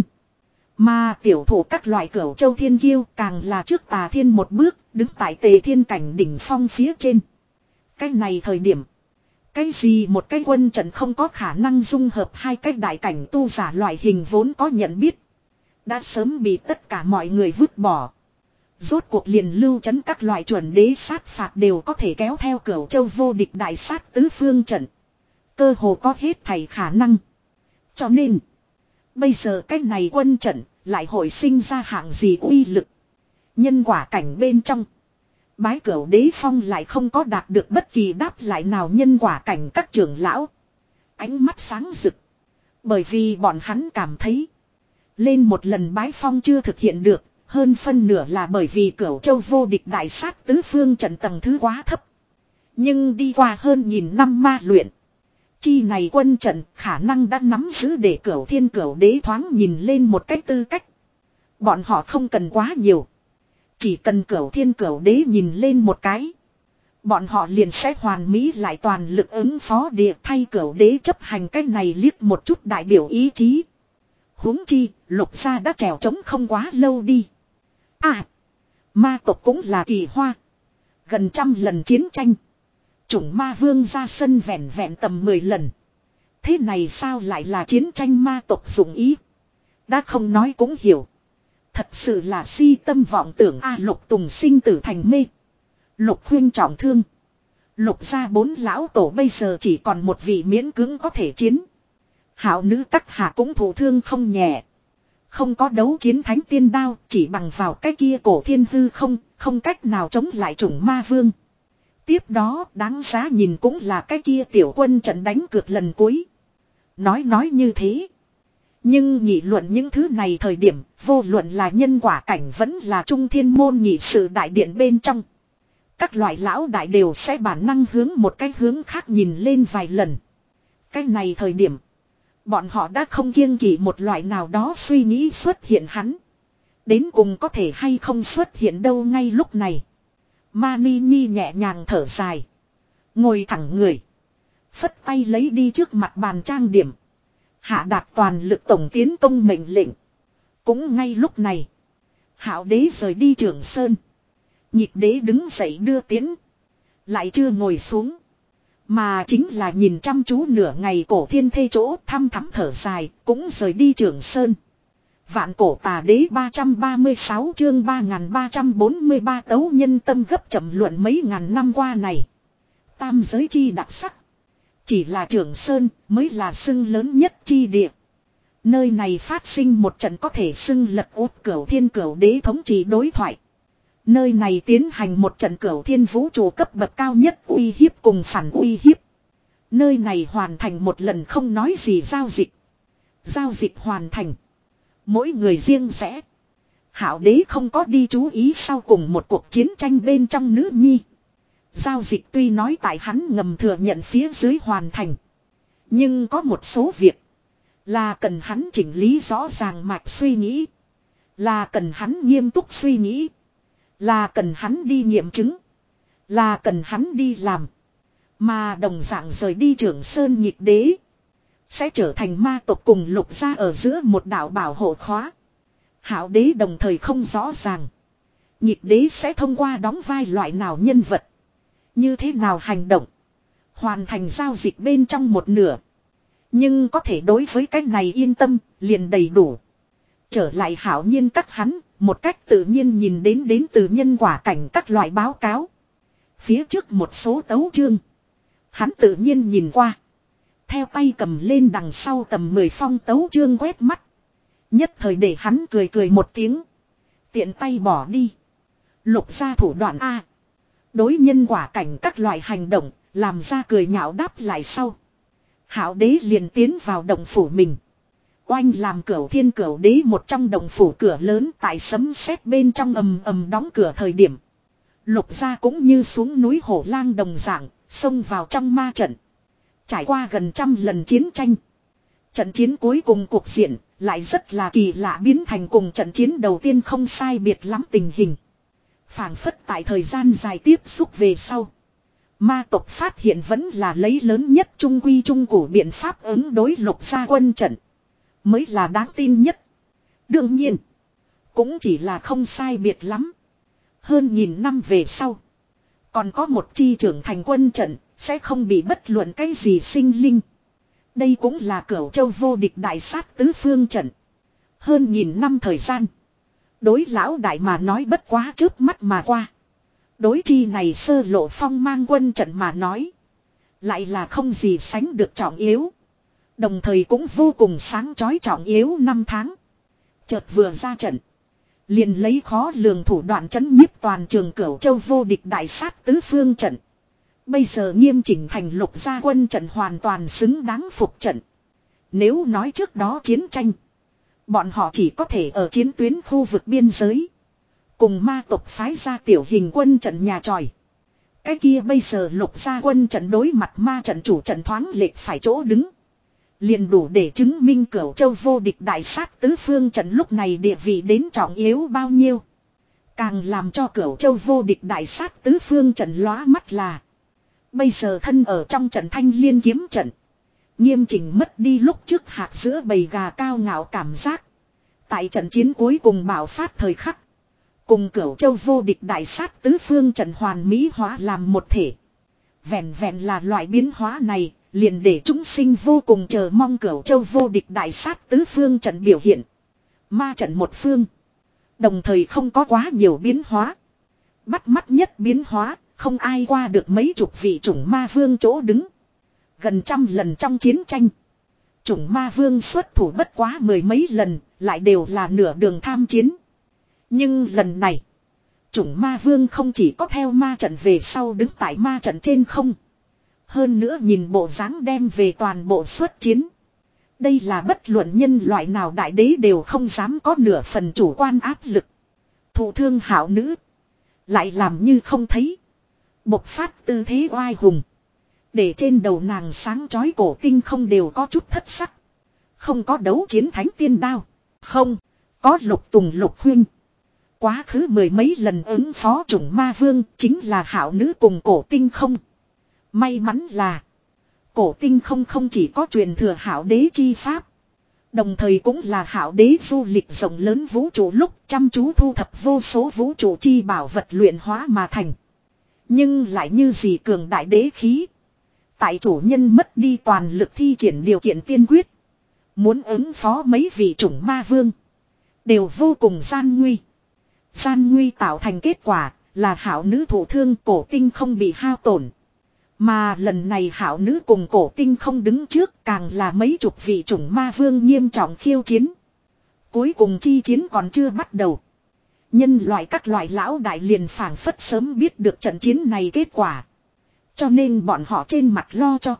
Mà tiểu thủ các loại cửu châu thiên kiêu càng là trước tà thiên một bước đứng tại tề thiên cảnh đỉnh phong phía trên. Cái này thời điểm. Cái gì một cái quân trận không có khả năng dung hợp hai cái đại cảnh tu giả loại hình vốn có nhận biết. Đã sớm bị tất cả mọi người vứt bỏ. Rốt cuộc liền lưu trấn các loại chuẩn đế sát phạt đều có thể kéo theo cửu châu vô địch đại sát tứ phương trận. Cơ hồ có hết thảy khả năng. Cho nên. Bây giờ cái này quân trận lại hội sinh ra hạng gì uy lực. Nhân quả cảnh bên trong. Bái cửu đế phong lại không có đạt được bất kỳ đáp lại nào nhân quả cảnh các trưởng lão. Ánh mắt sáng rực. Bởi vì bọn hắn cảm thấy. Lên một lần bái phong chưa thực hiện được. Hơn phân nửa là bởi vì cửu châu vô địch đại sát tứ phương trận tầng thứ quá thấp. Nhưng đi qua hơn nghìn năm ma luyện. Chi này quân trận khả năng đã nắm giữ để cửu thiên cửu đế thoáng nhìn lên một cách tư cách. Bọn họ không cần quá nhiều. Chỉ cần cửu thiên cửu đế nhìn lên một cái. Bọn họ liền sẽ hoàn mỹ lại toàn lực ứng phó địa thay cửu đế chấp hành cái này liếc một chút đại biểu ý chí. Huống chi, lục gia đã trèo trống không quá lâu đi. À, ma tộc cũng là kỳ hoa. Gần trăm lần chiến tranh. Chủng ma vương ra sân vẹn vẹn tầm mười lần. Thế này sao lại là chiến tranh ma tộc dụng ý? Đã không nói cũng hiểu. Thật sự là si tâm vọng tưởng a. Lục Tùng sinh tử thành mê. Lục Huyên trọng thương. Lục gia bốn lão tổ bây giờ chỉ còn một vị miễn cưỡng có thể chiến. Hảo nữ các hạ cũng thụ thương không nhẹ. Không có đấu chiến thánh tiên đao, chỉ bằng vào cái kia cổ thiên hư không, không cách nào chống lại chủng ma vương. Tiếp đó đáng giá nhìn cũng là cái kia tiểu quân trận đánh cược lần cuối. Nói nói như thế. Nhưng nghị luận những thứ này thời điểm, vô luận là nhân quả cảnh vẫn là trung thiên môn nghị sự đại điện bên trong. Các loại lão đại đều sẽ bản năng hướng một cái hướng khác nhìn lên vài lần. Cái này thời điểm, bọn họ đã không kiêng kỵ một loại nào đó suy nghĩ xuất hiện hắn. Đến cùng có thể hay không xuất hiện đâu ngay lúc này. Mani Nhi nhẹ nhàng thở dài. Ngồi thẳng người. Phất tay lấy đi trước mặt bàn trang điểm. Hạ đạt toàn lực tổng tiến công mệnh lệnh. Cũng ngay lúc này. Hạo đế rời đi Trường Sơn. Nhịp đế đứng dậy đưa tiến. Lại chưa ngồi xuống. Mà chính là nhìn chăm chú nửa ngày cổ thiên thê chỗ thăm thắm thở dài. Cũng rời đi Trường Sơn. Vạn cổ tà đế ba trăm ba mươi sáu chương ba nghìn ba trăm bốn mươi ba tấu nhân tâm gấp chậm luận mấy ngàn năm qua này. Tam giới chi đặc sắc. Chỉ là Trường Sơn mới là xưng lớn nhất chi địa. Nơi này phát sinh một trận có thể xưng lật út cửu thiên cửu đế thống trị đối thoại. Nơi này tiến hành một trận cửu thiên vũ trụ cấp bậc cao nhất uy hiếp cùng phản uy hiếp. Nơi này hoàn thành một lần không nói gì giao dịch. Giao dịch hoàn thành. Mỗi người riêng rẽ. Hạo đế không có đi chú ý sau cùng một cuộc chiến tranh bên trong nữ nhi. Giao dịch tuy nói tại hắn ngầm thừa nhận phía dưới hoàn thành. Nhưng có một số việc. Là cần hắn chỉnh lý rõ ràng mạch suy nghĩ. Là cần hắn nghiêm túc suy nghĩ. Là cần hắn đi nghiệm chứng. Là cần hắn đi làm. Mà đồng dạng rời đi Trường Sơn Nhịp Đế. Sẽ trở thành ma tộc cùng Lục gia ở giữa một đạo bảo hộ khóa. Hạo đế đồng thời không rõ ràng. Nhịp Đế sẽ thông qua đóng vai loại nào nhân vật. Như thế nào hành động. Hoàn thành giao dịch bên trong một nửa. Nhưng có thể đối với cái này yên tâm, liền đầy đủ. Trở lại hảo nhiên các hắn, một cách tự nhiên nhìn đến đến từ nhân quả cảnh các loại báo cáo. Phía trước một số tấu chương. Hắn tự nhiên nhìn qua. Theo tay cầm lên đằng sau tầm mười phong tấu chương quét mắt. Nhất thời để hắn cười cười một tiếng. Tiện tay bỏ đi. Lục ra thủ đoạn A. Đối nhân quả cảnh các loại hành động, làm ra cười nhạo đáp lại sau. Hạo đế liền tiến vào động phủ mình. Oanh làm cửu thiên cửu đế một trong động phủ cửa lớn tại sấm sét bên trong ầm ầm đóng cửa thời điểm. Lục gia cũng như xuống núi hổ lang đồng dạng, xông vào trong ma trận. Trải qua gần trăm lần chiến tranh. Trận chiến cuối cùng cuộc diện, lại rất là kỳ lạ biến thành cùng trận chiến đầu tiên không sai biệt lắm tình hình. Phảng phất tại thời gian dài tiếp xúc về sau. Ma tộc phát hiện vẫn là lấy lớn nhất trung quy trung củ biện pháp ứng đối Lục gia quân trận. Mới là đáng tin nhất. Đương nhiên. Cũng chỉ là không sai biệt lắm. Hơn nghìn năm về sau. Còn có một chi trưởng thành quân trận. Sẽ không bị bất luận cái gì sinh linh. Đây cũng là Cửu Châu vô địch đại sát tứ phương trận. Hơn nghìn năm thời gian. Đối lão đại mà nói bất quá trước mắt mà qua. Đối chi này sơ lộ phong mang quân trận mà nói. Lại là không gì sánh được trọng yếu. Đồng thời cũng vô cùng sáng chói trọng yếu năm tháng. Chợt vừa ra trận. Liền lấy khó lường thủ đoạn chấn nhiếp toàn trường Cửu Châu vô địch đại sát tứ phương trận. Bây giờ nghiêm chỉnh thành Lục gia quân trận hoàn toàn xứng đáng phục trận. Nếu nói trước đó chiến tranh. Bọn họ chỉ có thể ở chiến tuyến khu vực biên giới. Cùng ma tộc phái ra tiểu hình quân trận nhà tròi. Cái kia bây giờ Lục gia quân trận đối mặt ma trận chủ trận thoáng lệch phải chỗ đứng. Liền đủ để chứng minh Cửu Châu vô địch đại sát tứ phương trận lúc này địa vị đến trọng yếu bao nhiêu. Càng làm cho Cửu Châu vô địch đại sát tứ phương trận lóa mắt là. Bây giờ thân ở trong trận thanh liên kiếm trận. Nghiêm chỉnh mất đi lúc trước hạt giữa bầy gà cao ngạo cảm giác. Tại trận chiến cuối cùng bạo phát thời khắc. Cùng Cửu Châu vô địch đại sát tứ phương trận hoàn mỹ hóa làm một thể. Vẹn vẹn là loại biến hóa này. Liền để chúng sinh vô cùng chờ mong Cửu Châu vô địch đại sát tứ phương trận biểu hiện. Ma trận một phương. Đồng thời không có quá nhiều biến hóa. Bắt mắt nhất biến hóa. Không ai qua được mấy chục vị chủng ma vương chỗ đứng. Gần trăm lần trong chiến tranh. Chủng ma vương xuất thủ bất quá mười mấy lần. Lại đều là nửa đường tham chiến. Nhưng lần này. Chủng ma vương không chỉ có theo ma trận về sau đứng tại ma trận trên không. Hơn nữa nhìn bộ dáng đem về toàn bộ xuất chiến. Đây là bất luận nhân loại nào đại đế đều không dám có nửa phần chủ quan áp lực. Thụ thương hảo nữ. Lại làm như không thấy. Bộc phát tư thế oai hùng. Để trên đầu nàng sáng chói cổ tinh không đều có chút thất sắc. Không có đấu chiến thánh tiên đao. Không. Có lục tùng lục huynh. Quá khứ mười mấy lần ứng phó chủng ma vương chính là hảo nữ cùng cổ tinh không. May mắn là. Cổ tinh không không chỉ có truyền thừa hảo đế chi pháp. Đồng thời cũng là hảo đế du lịch rộng lớn vũ trụ lúc chăm chú thu thập vô số vũ trụ chi bảo vật luyện hóa mà thành. Nhưng lại như gì cường đại đế khí. Tại chủ nhân mất đi toàn lực thi triển điều kiện tiên quyết. Muốn ứng phó mấy vị chủng ma vương. Đều vô cùng gian nguy. Gian nguy tạo thành kết quả là hảo nữ thụ thương cổ tinh không bị hao tổn. Mà lần này hảo nữ cùng cổ tinh không đứng trước càng là mấy chục vị chủng ma vương nghiêm trọng khiêu chiến. Cuối cùng chi chiến còn chưa bắt đầu. Nhân loại các loại lão đại liền phảng phất sớm biết được trận chiến này kết quả. Cho nên bọn họ trên mặt lo cho.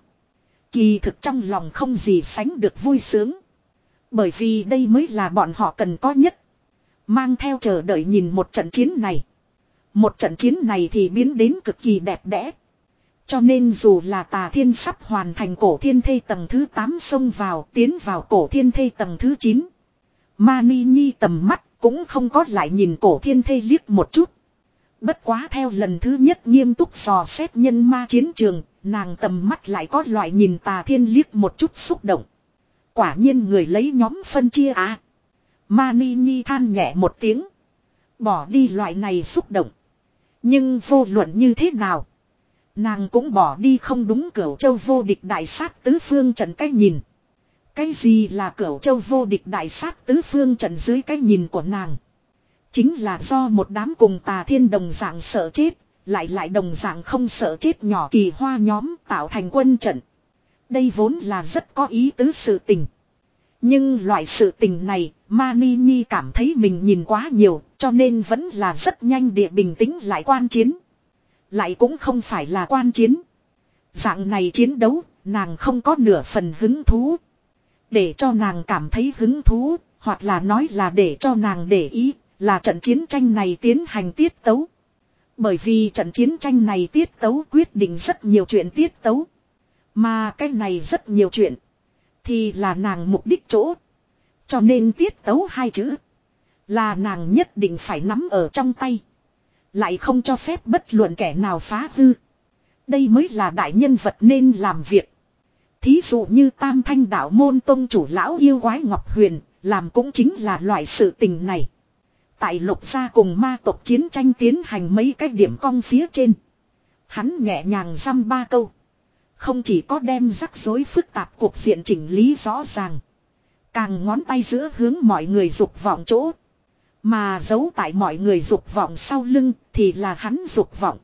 Kỳ thực trong lòng không gì sánh được vui sướng. Bởi vì đây mới là bọn họ cần có nhất. Mang theo chờ đợi nhìn một trận chiến này. Một trận chiến này thì biến đến cực kỳ đẹp đẽ. Cho nên dù là Tà Thiên sắp hoàn thành cổ thiên thê tầng thứ tám xông vào, tiến vào cổ thiên thê tầng thứ chín. Mani Nhi tầm mắt cũng không có lại nhìn cổ thiên thê liếc một chút. Bất quá theo lần thứ nhất nghiêm túc dò xét nhân ma chiến trường, nàng tầm mắt lại có loại nhìn Tà Thiên liếc một chút xúc động. Quả nhiên người lấy nhóm phân chia à. Mani Nhi than nhẹ một tiếng. Bỏ đi loại này xúc động. Nhưng vô luận như thế nào. Nàng cũng bỏ đi không đúng Cửu Châu vô địch đại sát tứ phương trận cách nhìn. Cái gì là Cửu Châu vô địch đại sát tứ phương trận dưới cái nhìn của nàng. Chính là do một đám cùng Tà Thiên đồng dạng sợ chết. Lại lại đồng dạng không sợ chết nhỏ kỳ hoa nhóm tạo thành quân trận. Đây vốn là rất có ý tứ sự tình. Nhưng loại sự tình này, Mani Nhi cảm thấy mình nhìn quá nhiều, cho nên vẫn là rất nhanh địa bình tĩnh lại quan chiến. Lại cũng không phải là quan chiến. Dạng này chiến đấu, nàng không có nửa phần hứng thú. Để cho nàng cảm thấy hứng thú, hoặc là nói là để cho nàng để ý, là trận chiến tranh này tiến hành tiết tấu. Bởi vì trận chiến tranh này tiết tấu quyết định rất nhiều chuyện tiết tấu. Mà cái này rất nhiều chuyện. Thì là nàng mục đích chỗ. Cho nên tiết tấu hai chữ. Là nàng nhất định phải nắm ở trong tay. Lại không cho phép bất luận kẻ nào phá hư. Đây mới là đại nhân vật nên làm việc. Thí dụ như Tam Thanh đạo môn tông chủ lão yêu quái Ngọc Huyền. Làm cũng chính là loại sự tình này. Tại Lục gia cùng ma tộc chiến tranh tiến hành mấy cái điểm cong phía trên. Hắn nhẹ nhàng dăm ba câu. Không chỉ có đem rắc rối phức tạp cuộc diện chỉnh lý rõ ràng. Càng ngón tay giữa hướng mọi người dục vọng chỗ. Mà giấu tại mọi người dục vọng sau lưng thì là hắn dục vọng.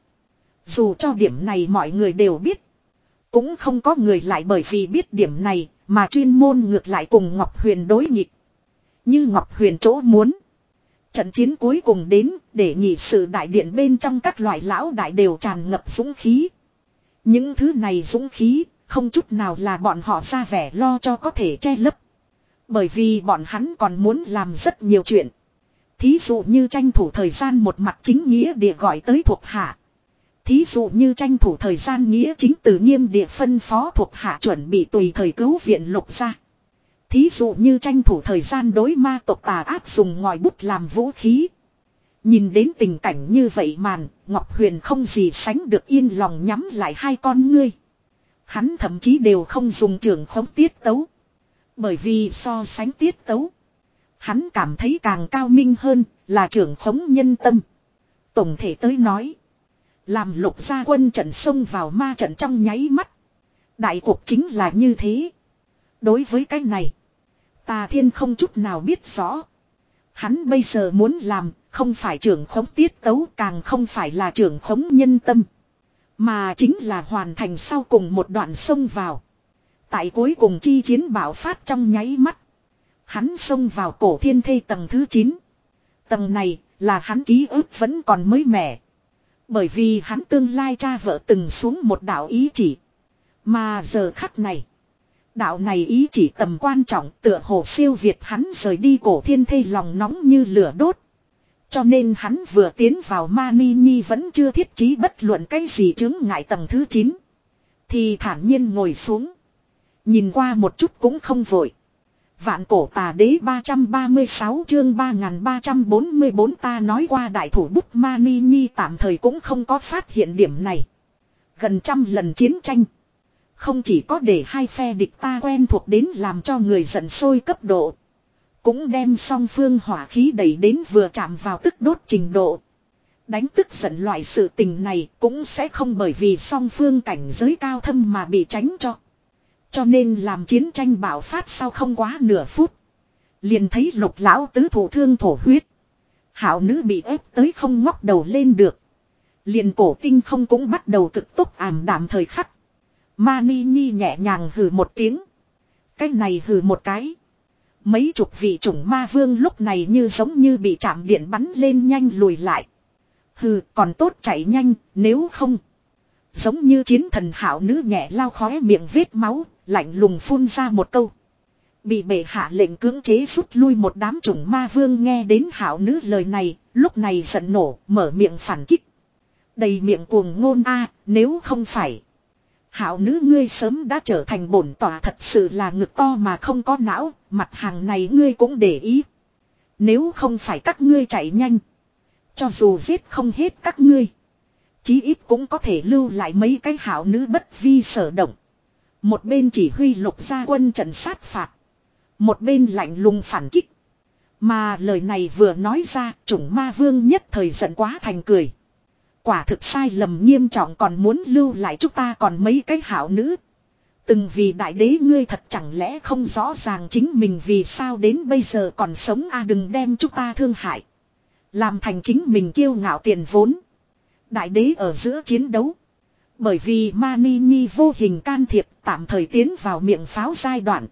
Dù cho điểm này mọi người đều biết. Cũng không có người lại bởi vì biết điểm này mà chuyên môn ngược lại cùng Ngọc Huyền đối nghịch. Như Ngọc Huyền chỗ muốn. Trận chiến cuối cùng đến để nhị sự đại điện bên trong các loại lão đại đều tràn ngập dũng khí. Những thứ này dũng khí không chút nào là bọn họ ra vẻ lo cho có thể che lấp. Bởi vì bọn hắn còn muốn làm rất nhiều chuyện. Thí dụ như tranh thủ thời gian một mặt chính nghĩa địa gọi tới thuộc hạ. Thí dụ như tranh thủ thời gian nghĩa chính từ nghiêm địa phân phó thuộc hạ chuẩn bị tùy thời cứu viện Lục gia. Thí dụ như tranh thủ thời gian đối ma tộc tà ác dùng ngòi bút làm vũ khí. Nhìn đến tình cảnh như vậy màn, Ngọc Huyền không gì sánh được yên lòng nhắm lại hai con ngươi. Hắn thậm chí đều không dùng trường khống tiết tấu. Bởi vì so sánh tiết tấu. Hắn cảm thấy càng cao minh hơn là trưởng khống nhân tâm. Tổng thể tới nói. Làm Lục gia quân trận xông vào ma trận trong nháy mắt. Đại cuộc chính là như thế. Đối với cái này. Tà Thiên không chút nào biết rõ. Hắn bây giờ muốn làm không phải trưởng khống tiết tấu càng không phải là trưởng khống nhân tâm. Mà chính là hoàn thành sau cùng một đoạn xông vào. Tại cuối cùng chi chiến bạo phát trong nháy mắt. Hắn xông vào cổ thiên thê tầng thứ chín. Tầng này là hắn ký ức vẫn còn mới mẻ. Bởi vì hắn tương lai cha vợ từng xuống một đạo ý chỉ. Mà giờ khắc này. Đạo này ý chỉ tầm quan trọng tựa hồ siêu việt hắn rời đi cổ thiên thê lòng nóng như lửa đốt. Cho nên hắn vừa tiến vào Mani Nhi vẫn chưa thiết trí bất luận cái gì chứng ngại tầng thứ chín. Thì thản nhiên ngồi xuống. Nhìn qua một chút cũng không vội. Vạn cổ tà đế ba trăm ba mươi sáu chương ba nghìn ba trăm bốn mươi bốn ta nói qua đại thủ bút Mani Nhi tạm thời cũng không có phát hiện điểm này. Gần trăm lần chiến tranh. Không chỉ có để hai phe địch ta quen thuộc đến làm cho người giận sôi cấp độ. Cũng đem song phương hỏa khí đẩy đến vừa chạm vào tức đốt trình độ. Đánh tức giận loại sự tình này cũng sẽ không bởi vì song phương cảnh giới cao thâm mà bị tránh cho. Cho nên làm chiến tranh bạo phát sau không quá nửa phút. Liền thấy Lục lão tứ thủ thương thổ huyết. Hảo nữ bị ép tới không ngóc đầu lên được. Liền cổ tinh không cũng bắt đầu cực tốc ảm đạm thời khắc. Mani Nhi nhẹ nhàng hừ một tiếng. Cái này hừ một cái. Mấy chục vị chủng ma vương lúc này như giống như bị chạm điện bắn lên nhanh lùi lại. Hừ, còn tốt chạy nhanh, nếu không. Giống như chiến thần hảo nữ nhẹ lao khóe miệng vết máu, lạnh lùng phun ra một câu. Bị bệ hạ lệnh cưỡng chế rút lui một đám chủng ma vương nghe đến hảo nữ lời này, lúc này giận nổ, mở miệng phản kích. Đầy miệng cuồng ngôn a, nếu không phải. Hảo nữ ngươi sớm đã trở thành bổn tỏa, thật sự là ngực to mà không có não, mặt hàng này ngươi cũng để ý. Nếu không phải các ngươi chạy nhanh, cho dù giết không hết các ngươi, chí ít cũng có thể lưu lại mấy cái hảo nữ bất vi sở động. Một bên chỉ huy lục gia quân trận sát phạt, một bên lạnh lùng phản kích. Mà lời này vừa nói ra, chủng ma vương nhất thời giận quá thành cười. Quả thực sai lầm nghiêm trọng, còn muốn lưu lại chúng ta còn mấy cái hảo nữ. Từng vì đại đế ngươi thật chẳng lẽ không rõ ràng chính mình vì sao đến bây giờ còn sống a, đừng đem chúng ta thương hại. Làm thành chính mình kiêu ngạo tiền vốn. Đại đế ở giữa chiến đấu. Bởi vì Mani Nhi vô hình can thiệp tạm thời tiến vào miệng pháo giai đoạn.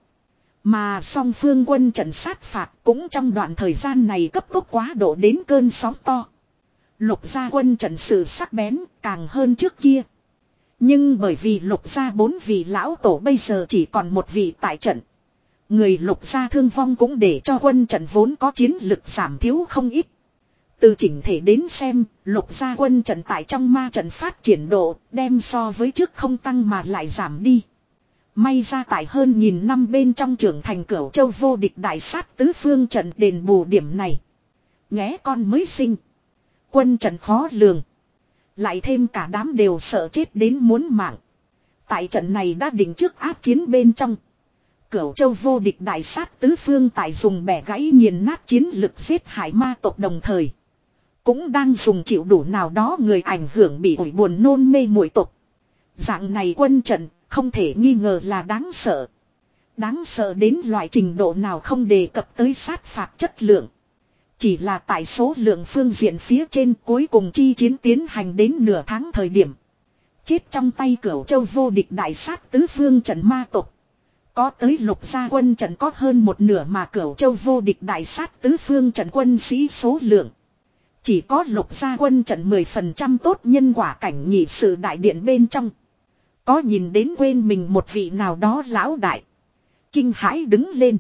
Mà song phương quân trận sát phạt cũng trong đoạn thời gian này cấp tốc quá độ đến cơn sóng to. Lục gia quân trận sự sắc bén càng hơn trước kia. Nhưng bởi vì lục gia bốn vị lão tổ bây giờ chỉ còn một vị tại trận. Người lục gia thương vong cũng để cho quân trận vốn có chiến lực giảm thiếu không ít. Từ chỉnh thể đến xem, lục gia quân trận tại trong ma trận phát triển độ, đem so với trước không tăng mà lại giảm đi. May ra tại hơn nghìn năm bên trong trưởng thành Cửu Châu vô địch đại sát tứ phương trận đền bù điểm này. Nghé con mới sinh. Quân trận khó lường. Lại thêm cả đám đều sợ chết đến muốn mạng. Tại trận này đã định trước áp chiến bên trong. Cửu Châu vô địch đại sát tứ phương tại dùng bẻ gãy nghiền nát chiến lực giết hại ma tộc đồng thời. Cũng đang dùng chịu đủ nào đó người ảnh hưởng bị ủi buồn nôn mê muội tộc. Dạng này quân trận không thể nghi ngờ là đáng sợ. Đáng sợ đến loại trình độ nào không đề cập tới sát phạt chất lượng. Chỉ là tại số lượng phương diện phía trên cuối cùng chi chiến tiến hành đến nửa tháng thời điểm. Chết trong tay Cửu Châu vô địch đại sát tứ phương trận ma tộc. Có tới lục gia quân trận có hơn một nửa mà Cửu Châu vô địch đại sát tứ phương trận quân sĩ số lượng. Chỉ có lục gia quân trận mười phần trăm tốt nhân quả cảnh nhị sự đại điện bên trong. Có nhìn đến quên mình một vị nào đó lão đại. Kinh hãi đứng lên.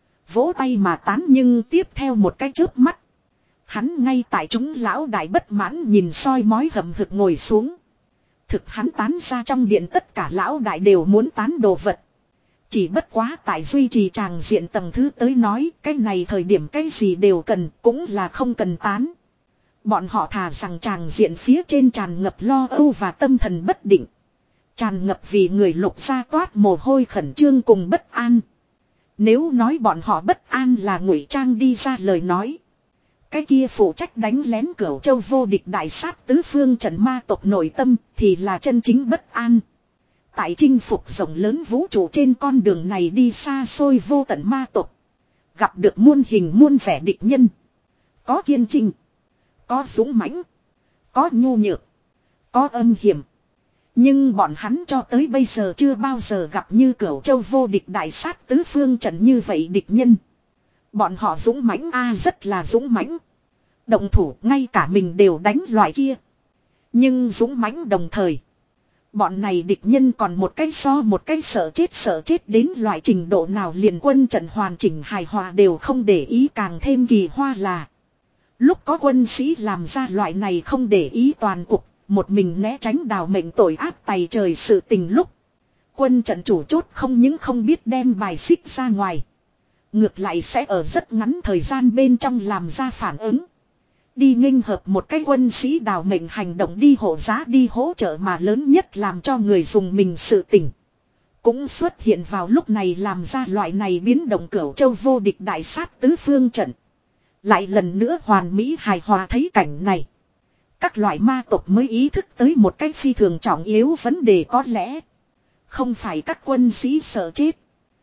Vỗ tay mà tán nhưng tiếp theo một cái chớp mắt. Hắn ngay tại chúng lão đại bất mãn nhìn soi mói hầm hực ngồi xuống. Thực hắn tán ra trong điện tất cả lão đại đều muốn tán đồ vật. Chỉ bất quá tại duy trì tràng diện tầng thứ tới nói cái này thời điểm cái gì đều cần cũng là không cần tán. Bọn họ thà rằng tràng diện phía trên tràn ngập lo âu và tâm thần bất định. Tràn ngập vì người lục gia toát mồ hôi khẩn trương cùng bất an. Nếu nói bọn họ bất an là ngụy trang đi ra lời nói. Cái kia phụ trách đánh lén Cửu Châu vô địch đại sát tứ phương trận ma tộc nội tâm thì là chân chính bất an. Tại chinh phục rộng lớn vũ trụ trên con đường này đi xa xôi vô tận ma tộc. Gặp được muôn hình muôn vẻ địch nhân. Có kiên trinh. Có dũng mãnh. Có nhu nhược. Có âm hiểm. Nhưng bọn hắn cho tới bây giờ chưa bao giờ gặp như Cửu Châu vô địch đại sát tứ phương trận như vậy địch nhân. Bọn họ dũng mãnh a, rất là dũng mãnh. Động thủ ngay cả mình đều đánh loại kia. Nhưng dũng mãnh đồng thời. Bọn này địch nhân còn một cái so một cái sợ chết sợ chết đến loại trình độ nào liền quân trận hoàn chỉnh hài hòa đều không để ý, càng thêm kỳ hoa là. Lúc có quân sĩ làm ra loại này không để ý toàn cục. Một mình né tránh đào mệnh tội ác tày trời sự tình lúc. Quân trận chủ chốt không những không biết đem bài xích ra ngoài. Ngược lại sẽ ở rất ngắn thời gian bên trong làm ra phản ứng. Đi nghênh hợp một cái quân sĩ đào mệnh hành động đi hộ giá đi hỗ trợ mà lớn nhất làm cho người dùng mình sự tỉnh. Cũng xuất hiện vào lúc này làm ra loại này biến động Cửu Châu vô địch đại sát tứ phương trận. Lại lần nữa hoàn mỹ hài hòa thấy cảnh này. Các loại ma tộc mới ý thức tới một cách phi thường trọng yếu vấn đề, có lẽ không phải các quân sĩ sợ chết,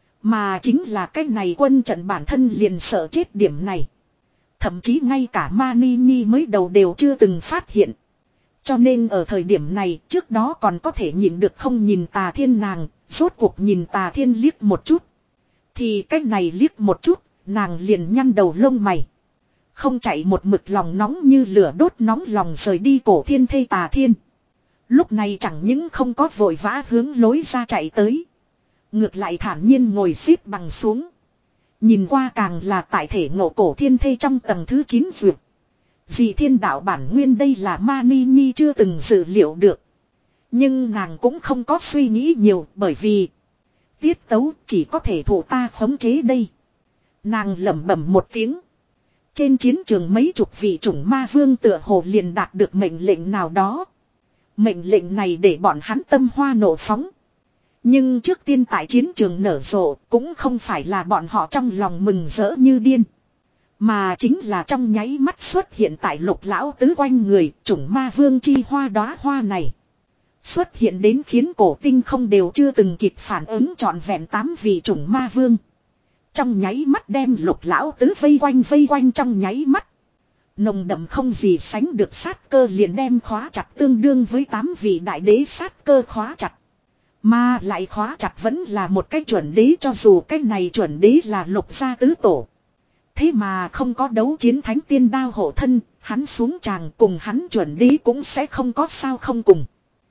mà chính là cái này quân trận bản thân liền sợ chết điểm này. Thậm chí ngay cả Mani Nhi mới đầu đều chưa từng phát hiện. Cho nên ở thời điểm này trước đó còn có thể nhìn được không nhìn Tà Thiên nàng, rốt cuộc nhìn Tà Thiên liếc một chút. Thì cái này liếc một chút nàng liền nhăn đầu lông mày. Không chạy một mực lòng nóng như lửa đốt nóng lòng rời đi cổ thiên thê tà thiên. Lúc này chẳng những không có vội vã hướng lối ra chạy tới. Ngược lại thản nhiên ngồi xếp bằng xuống. Nhìn qua càng là tại thể ngộ cổ thiên thê trong tầng thứ chín vượt. Dị thiên đạo bản nguyên đây là Ma Ni Nhi chưa từng dự liệu được. Nhưng nàng cũng không có suy nghĩ nhiều bởi vì tiết tấu chỉ có thể thủ ta khống chế đây. Nàng lẩm bẩm một tiếng. Trên chiến trường mấy chục vị chủng ma vương tựa hồ liền đạt được mệnh lệnh nào đó. Mệnh lệnh này để bọn hắn tâm hoa nổ phóng. Nhưng trước tiên tại chiến trường nở rộ cũng không phải là bọn họ trong lòng mừng rỡ như điên. Mà chính là trong nháy mắt xuất hiện tại lục lão tứ quanh người chủng ma vương chi hoa đóa hoa này. Xuất hiện đến khiến cổ tinh không đều chưa từng kịp phản ứng trọn vẹn tám vị chủng ma vương. Trong nháy mắt đem lục lão tứ vây quanh vây quanh trong nháy mắt. Nồng đậm không gì sánh được sát cơ liền đem khóa chặt tương đương với tám vị đại đế sát cơ khóa chặt. Mà lại khóa chặt vẫn là một cái chuẩn đế cho dù cái này chuẩn đế là lục gia tứ tổ. Thế mà không có đấu chiến thánh tiên đao hộ thân, hắn xuống tràng cùng hắn chuẩn đế cũng sẽ không có sao không cùng.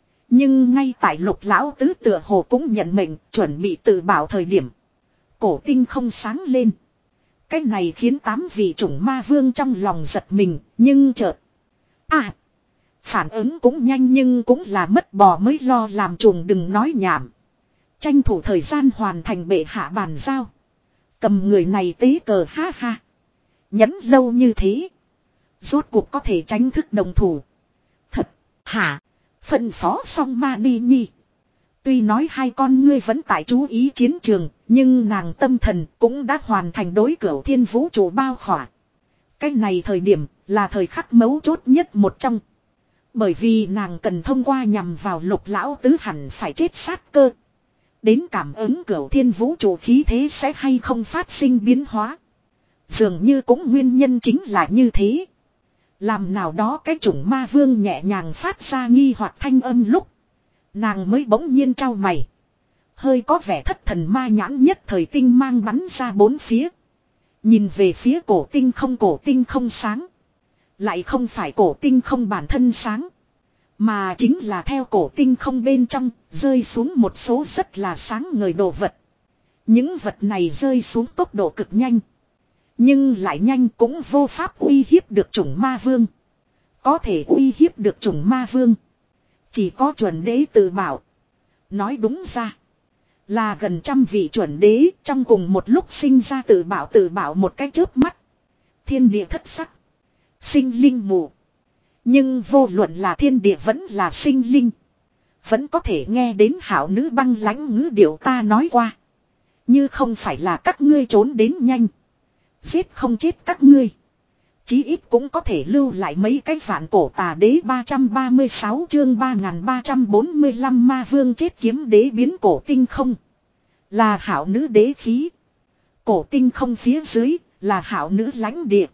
Nhưng ngay tại lục lão tứ tựa hồ cũng nhận mệnh chuẩn bị tự bảo thời điểm. Cổ tinh không sáng lên. Cái này khiến tám vị chủng ma vương trong lòng giật mình, nhưng chợt. À! Phản ứng cũng nhanh nhưng cũng là mất bò mới lo làm chuồng đừng nói nhảm. Tranh thủ thời gian hoàn thành bệ hạ bàn giao. Cầm người này tế cờ ha ha. Nhẫn lâu như thế. Rốt cuộc có thể tránh thức đồng thủ. Thật, hả? Phân phó xong Ma Ni Nhi. Tuy nói hai con ngươi vẫn tại chú ý chiến trường, nhưng nàng tâm thần cũng đã hoàn thành đối cửu thiên vũ trụ bao khỏa. Cái này thời điểm là thời khắc mấu chốt nhất một trong. Bởi vì nàng cần thông qua nhằm vào lục lão tứ hẳn phải chết sát cơ. Đến cảm ứng cửu thiên vũ trụ khí thế sẽ hay không phát sinh biến hóa. Dường như cũng nguyên nhân chính là như thế. Làm nào đó cái chủng ma vương nhẹ nhàng phát ra nghi hoặc thanh âm lúc. Nàng mới bỗng nhiên trao mày. Hơi có vẻ thất thần ma nhãn nhất thời tinh mang bắn ra bốn phía. Nhìn về phía cổ tinh không cổ tinh không sáng. Lại không phải cổ tinh không bản thân sáng. Mà chính là theo cổ tinh không bên trong rơi xuống một số rất là sáng ngời đồ vật. Những vật này rơi xuống tốc độ cực nhanh. Nhưng lại nhanh cũng vô pháp uy hiếp được chủng ma vương. Có thể uy hiếp được chủng ma vương. Chỉ có chuẩn đế tự bảo. Nói đúng ra. Là gần trăm vị chuẩn đế trong cùng một lúc sinh ra tự bảo tự bảo một cái chớp mắt. Thiên địa thất sắc. Sinh linh mù. Nhưng vô luận là thiên địa vẫn là sinh linh. Vẫn có thể nghe đến hảo nữ băng lãnh ngữ điệu ta nói qua. Như không phải là các ngươi trốn đến nhanh. Giết không chết các ngươi. Chí ít cũng có thể lưu lại mấy cái vạn cổ tà đế ba trăm ba mươi sáu chương ba nghìn ba trăm bốn mươi lăm ma vương chết kiếm đế biến cổ tinh không. Là hảo nữ đế khí. Cổ tinh không phía dưới là hảo nữ lãnh địa.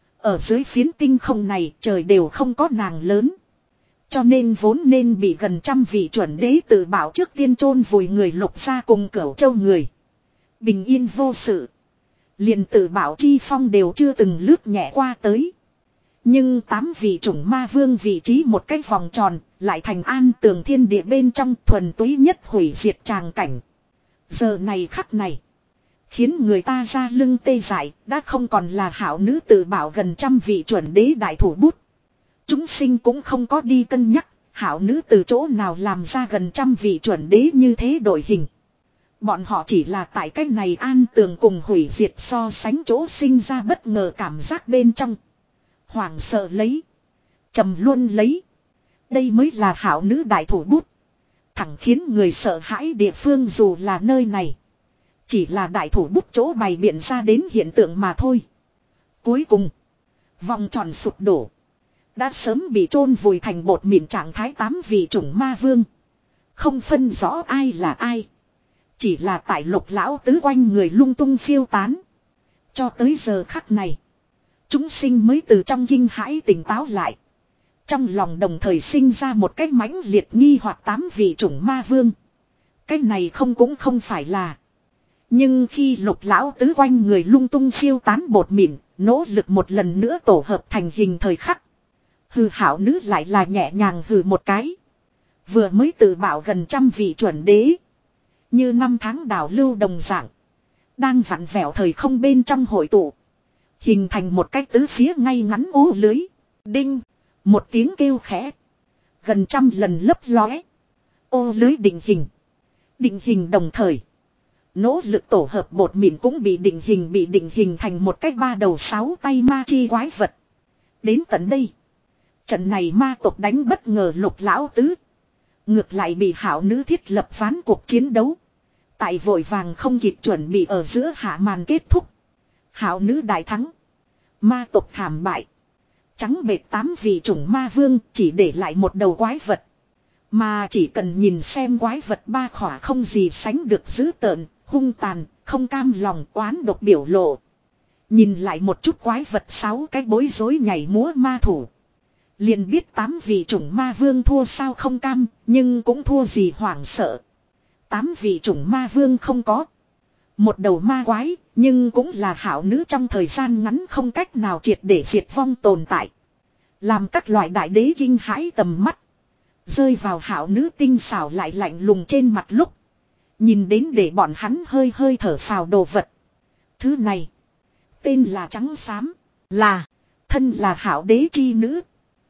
Ở dưới phiến tinh không này trời đều không có nàng lớn. Cho nên vốn nên bị gần trăm vị chuẩn đế tự bảo trước tiên chôn vùi người lục gia cùng cửu châu người. Bình yên vô sự. Liền tự bảo chi phong đều chưa từng lướt nhẹ qua tới. Nhưng tám vị chủng ma vương vị trí một cái vòng tròn lại thành an tường thiên địa bên trong thuần túy nhất hủy diệt tràng cảnh. Giờ này khắc này. Khiến người ta ra lưng tê dại đã không còn là hảo nữ tự bảo gần trăm vị chuẩn đế đại thủ bút. Chúng sinh cũng không có đi cân nhắc hảo nữ từ chỗ nào làm ra gần trăm vị chuẩn đế như thế đổi hình. Bọn họ chỉ là tại cách này an tường cùng hủy diệt so sánh chỗ sinh ra bất ngờ cảm giác bên trong. Hoảng sợ lấy. Trầm luôn lấy. Đây mới là hảo nữ đại thủ bút. Thẳng khiến người sợ hãi địa phương dù là nơi này. Chỉ là đại thủ bút chỗ bày biện ra đến hiện tượng mà thôi. Cuối cùng. Vòng tròn sụp đổ. Đã sớm bị chôn vùi thành bột mịn trạng thái tám vị chủng ma vương. Không phân rõ ai là ai. Chỉ là tại lục lão tứ quanh người lung tung phiêu tán. Cho tới giờ khắc này. Chúng sinh mới từ trong kinh hãi tỉnh táo lại. Trong lòng đồng thời sinh ra một cách mãnh liệt nghi hoặc tám vị chủng ma vương. Cái này không cũng không phải là. Nhưng khi Lục lão tứ quanh người lung tung phiêu tán bột mịn, nỗ lực một lần nữa tổ hợp thành hình thời khắc. Hừ hảo nữ lại là nhẹ nhàng hừ một cái. Vừa mới tự bảo gần trăm vị chuẩn đế. Như năm tháng đảo lưu đồng dạng. Đang vặn vẹo thời không bên trong hội tụ. Hình thành một cái tứ phía ngay ngắn ô lưới. Đinh. Một tiếng kêu khẽ. Gần trăm lần lấp lóe. Ô lưới định hình. Định hình đồng thời. Nỗ lực tổ hợp bột mịn cũng bị định hình bị định hình thành một cái ba đầu sáu tay ma chi quái vật. Đến tận đây. Trận này ma tộc đánh bất ngờ Lục lão tứ. Ngược lại bị hảo nữ thiết lập ván cuộc chiến đấu. Tại vội vàng không kịp chuẩn bị ở giữa hạ màn kết thúc. Hảo nữ đại thắng. Ma tộc thảm bại. Trắng bệt tám vị chủng ma vương chỉ để lại một đầu quái vật. Mà chỉ cần nhìn xem quái vật ba khỏa không gì sánh được dữ tợn, hung tàn, không cam lòng oán độc biểu lộ. Nhìn lại một chút quái vật sáu cái bối rối nhảy múa ma thủ. Liền biết tám vị chủng ma vương thua sao không cam, nhưng cũng thua gì hoảng sợ. Tám vị chủng ma vương không có. Một đầu ma quái, nhưng cũng là hảo nữ trong thời gian ngắn không cách nào triệt để diệt vong tồn tại. Làm các loại đại đế kinh hãi tầm mắt. Rơi vào hảo nữ tinh xảo lại lạnh lùng trên mặt lúc. Nhìn đến để bọn hắn hơi hơi thở phào đồ vật. Thứ này. Tên là trắng xám. Là. Thân là hảo đế chi nữ.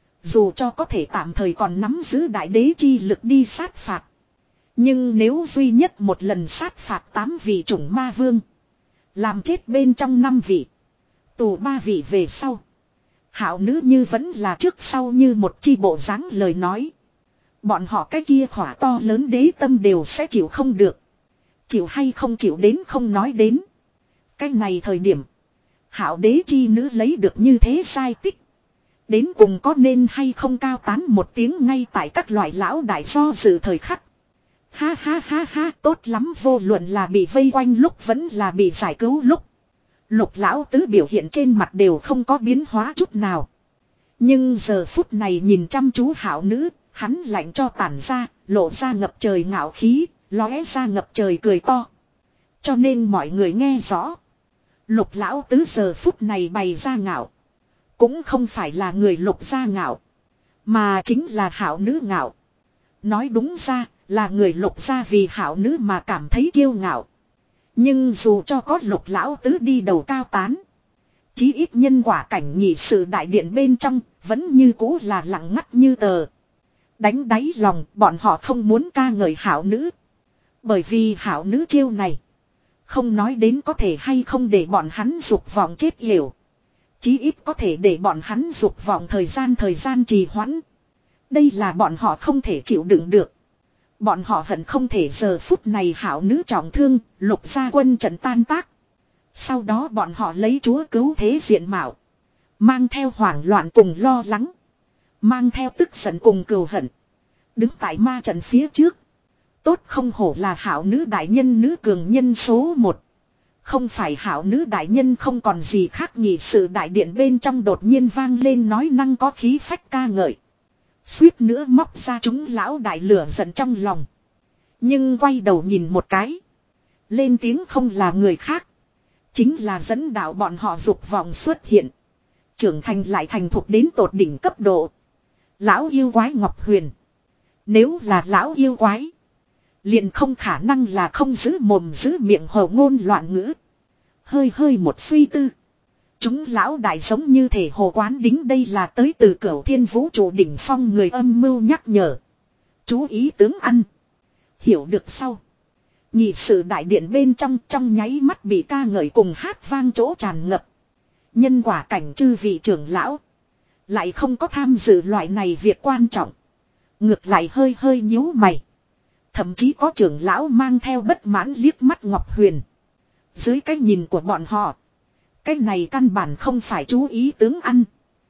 Dù cho có thể tạm thời còn nắm giữ đại đế chi lực đi sát phạt. Nhưng nếu duy nhất một lần sát phạt tám vị chủng ma vương. Làm chết bên trong năm vị. Tù ba vị về sau. Hảo nữ như vẫn là trước sau như một chi bộ dáng lời nói. Bọn họ cái kia khỏa to lớn đế tâm đều sẽ chịu không được. Chịu hay không chịu đến không nói đến. Cái này thời điểm. Hảo đế chi nữ lấy được như thế sai tích. Đến cùng có nên hay không cao tán một tiếng ngay tại các loại lão đại do dự thời khắc. Ha ha ha ha tốt lắm vô luận là bị vây quanh lúc vẫn là bị giải cứu lúc. Lục lão tứ biểu hiện trên mặt đều không có biến hóa chút nào. Nhưng giờ phút này nhìn chăm chú hảo nữ, hắn lạnh cho tản ra, lộ ra ngập trời ngạo khí, lóe ra ngập trời cười to. Cho nên mọi người nghe rõ. Lục lão tứ giờ phút này bày ra ngạo. Cũng không phải là người lục gia ngạo. Mà chính là hảo nữ ngạo. Nói đúng ra là người lục gia vì hảo nữ mà cảm thấy kiêu ngạo. Nhưng dù cho có lục lão tứ đi đầu cao tán. Chí ít nhân quả cảnh nhị sự đại điện bên trong vẫn như cũ là lặng ngắt như tờ. Đánh đáy lòng bọn họ không muốn ca ngợi hảo nữ. Bởi vì hảo nữ chiêu này. Không nói đến có thể hay không để bọn hắn dục vọng chết hiểu. Chí ít có thể để bọn hắn dục vọng thời gian thời gian trì hoãn. Đây là bọn họ không thể chịu đựng được. Bọn họ hận không thể giờ phút này hảo nữ trọng thương, lục gia quân trận tan tác. Sau đó bọn họ lấy chúa cứu thế diện mạo. Mang theo hoảng loạn cùng lo lắng. Mang theo tức giận cùng cừu hận. Đứng tại ma trận phía trước. Tốt không hổ là hảo nữ đại nhân nữ cường nhân số một. Không phải hảo nữ đại nhân không còn gì khác nhỉ sự đại điện bên trong đột nhiên vang lên nói năng có khí phách ca ngợi. Suýt nữa móc ra chúng lão đại lửa giận trong lòng. Nhưng quay đầu nhìn một cái. Lên tiếng không là người khác. Chính là dẫn đạo bọn họ dục vọng xuất hiện. Trưởng thành lại thành thuộc đến tột đỉnh cấp độ. Lão yêu quái Ngọc Huyền. Nếu là lão yêu quái. Liền không khả năng là không giữ mồm giữ miệng hồ ngôn loạn ngữ. Hơi hơi một suy tư. Chúng lão đại giống như thể hồ quán đính đây là tới từ cửu thiên vũ trụ đỉnh phong người âm mưu nhắc nhở. Chú ý tướng ăn. Hiểu được sau. Nhị sự đại điện bên trong trong nháy mắt bị ca ngợi cùng hát vang chỗ tràn ngập. Nhân quả cảnh chư vị trưởng lão. Lại không có tham dự loại này việc quan trọng. Ngược lại hơi hơi nhíu mày. Thậm chí có trưởng lão mang theo bất mãn liếc mắt Ngọc Huyền. Dưới cái nhìn của bọn họ. Cái này căn bản không phải chú ý tướng ăn.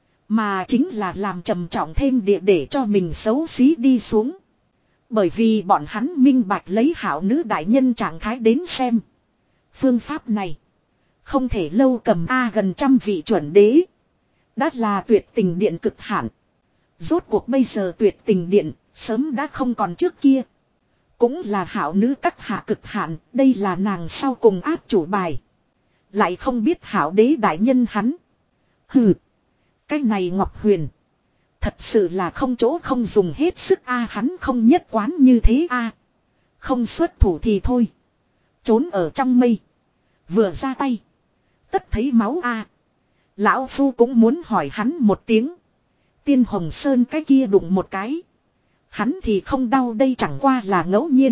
Mà chính là làm trầm trọng thêm địa để cho mình xấu xí đi xuống. Bởi vì bọn hắn minh bạch lấy hảo nữ đại nhân trạng thái đến xem. Phương pháp này. Không thể lâu cầm A gần trăm vị chuẩn đế. Đã là tuyệt tình điện cực hạn. Rốt cuộc bây giờ tuyệt tình điện sớm đã không còn trước kia. Cũng là hảo nữ các hạ cực hạn, đây là nàng sau cùng áp chủ bài. Lại không biết hảo đế đại nhân hắn. Hừ. Cái này Ngọc Huyền. Thật sự là không chỗ không dùng hết sức a, hắn không nhất quán như thế a. Không xuất thủ thì thôi. Trốn ở trong mây. Vừa ra tay. Tất thấy máu a. Lão Phu cũng muốn hỏi hắn một tiếng. Tiên Hồng Sơn cái kia đụng một cái. Hắn thì không đau, đây chẳng qua là ngẫu nhiên.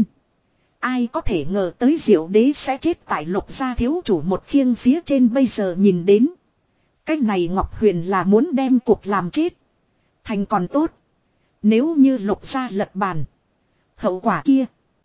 Ai có thể ngờ tới Diệu Đế sẽ chết tại Lục gia thiếu chủ một khiêng phía trên, bây giờ nhìn đến. Cái này Ngọc Huyền là muốn đem cuộc làm chết. Thành còn tốt. Nếu như Lục gia lật bàn. Hậu quả kia.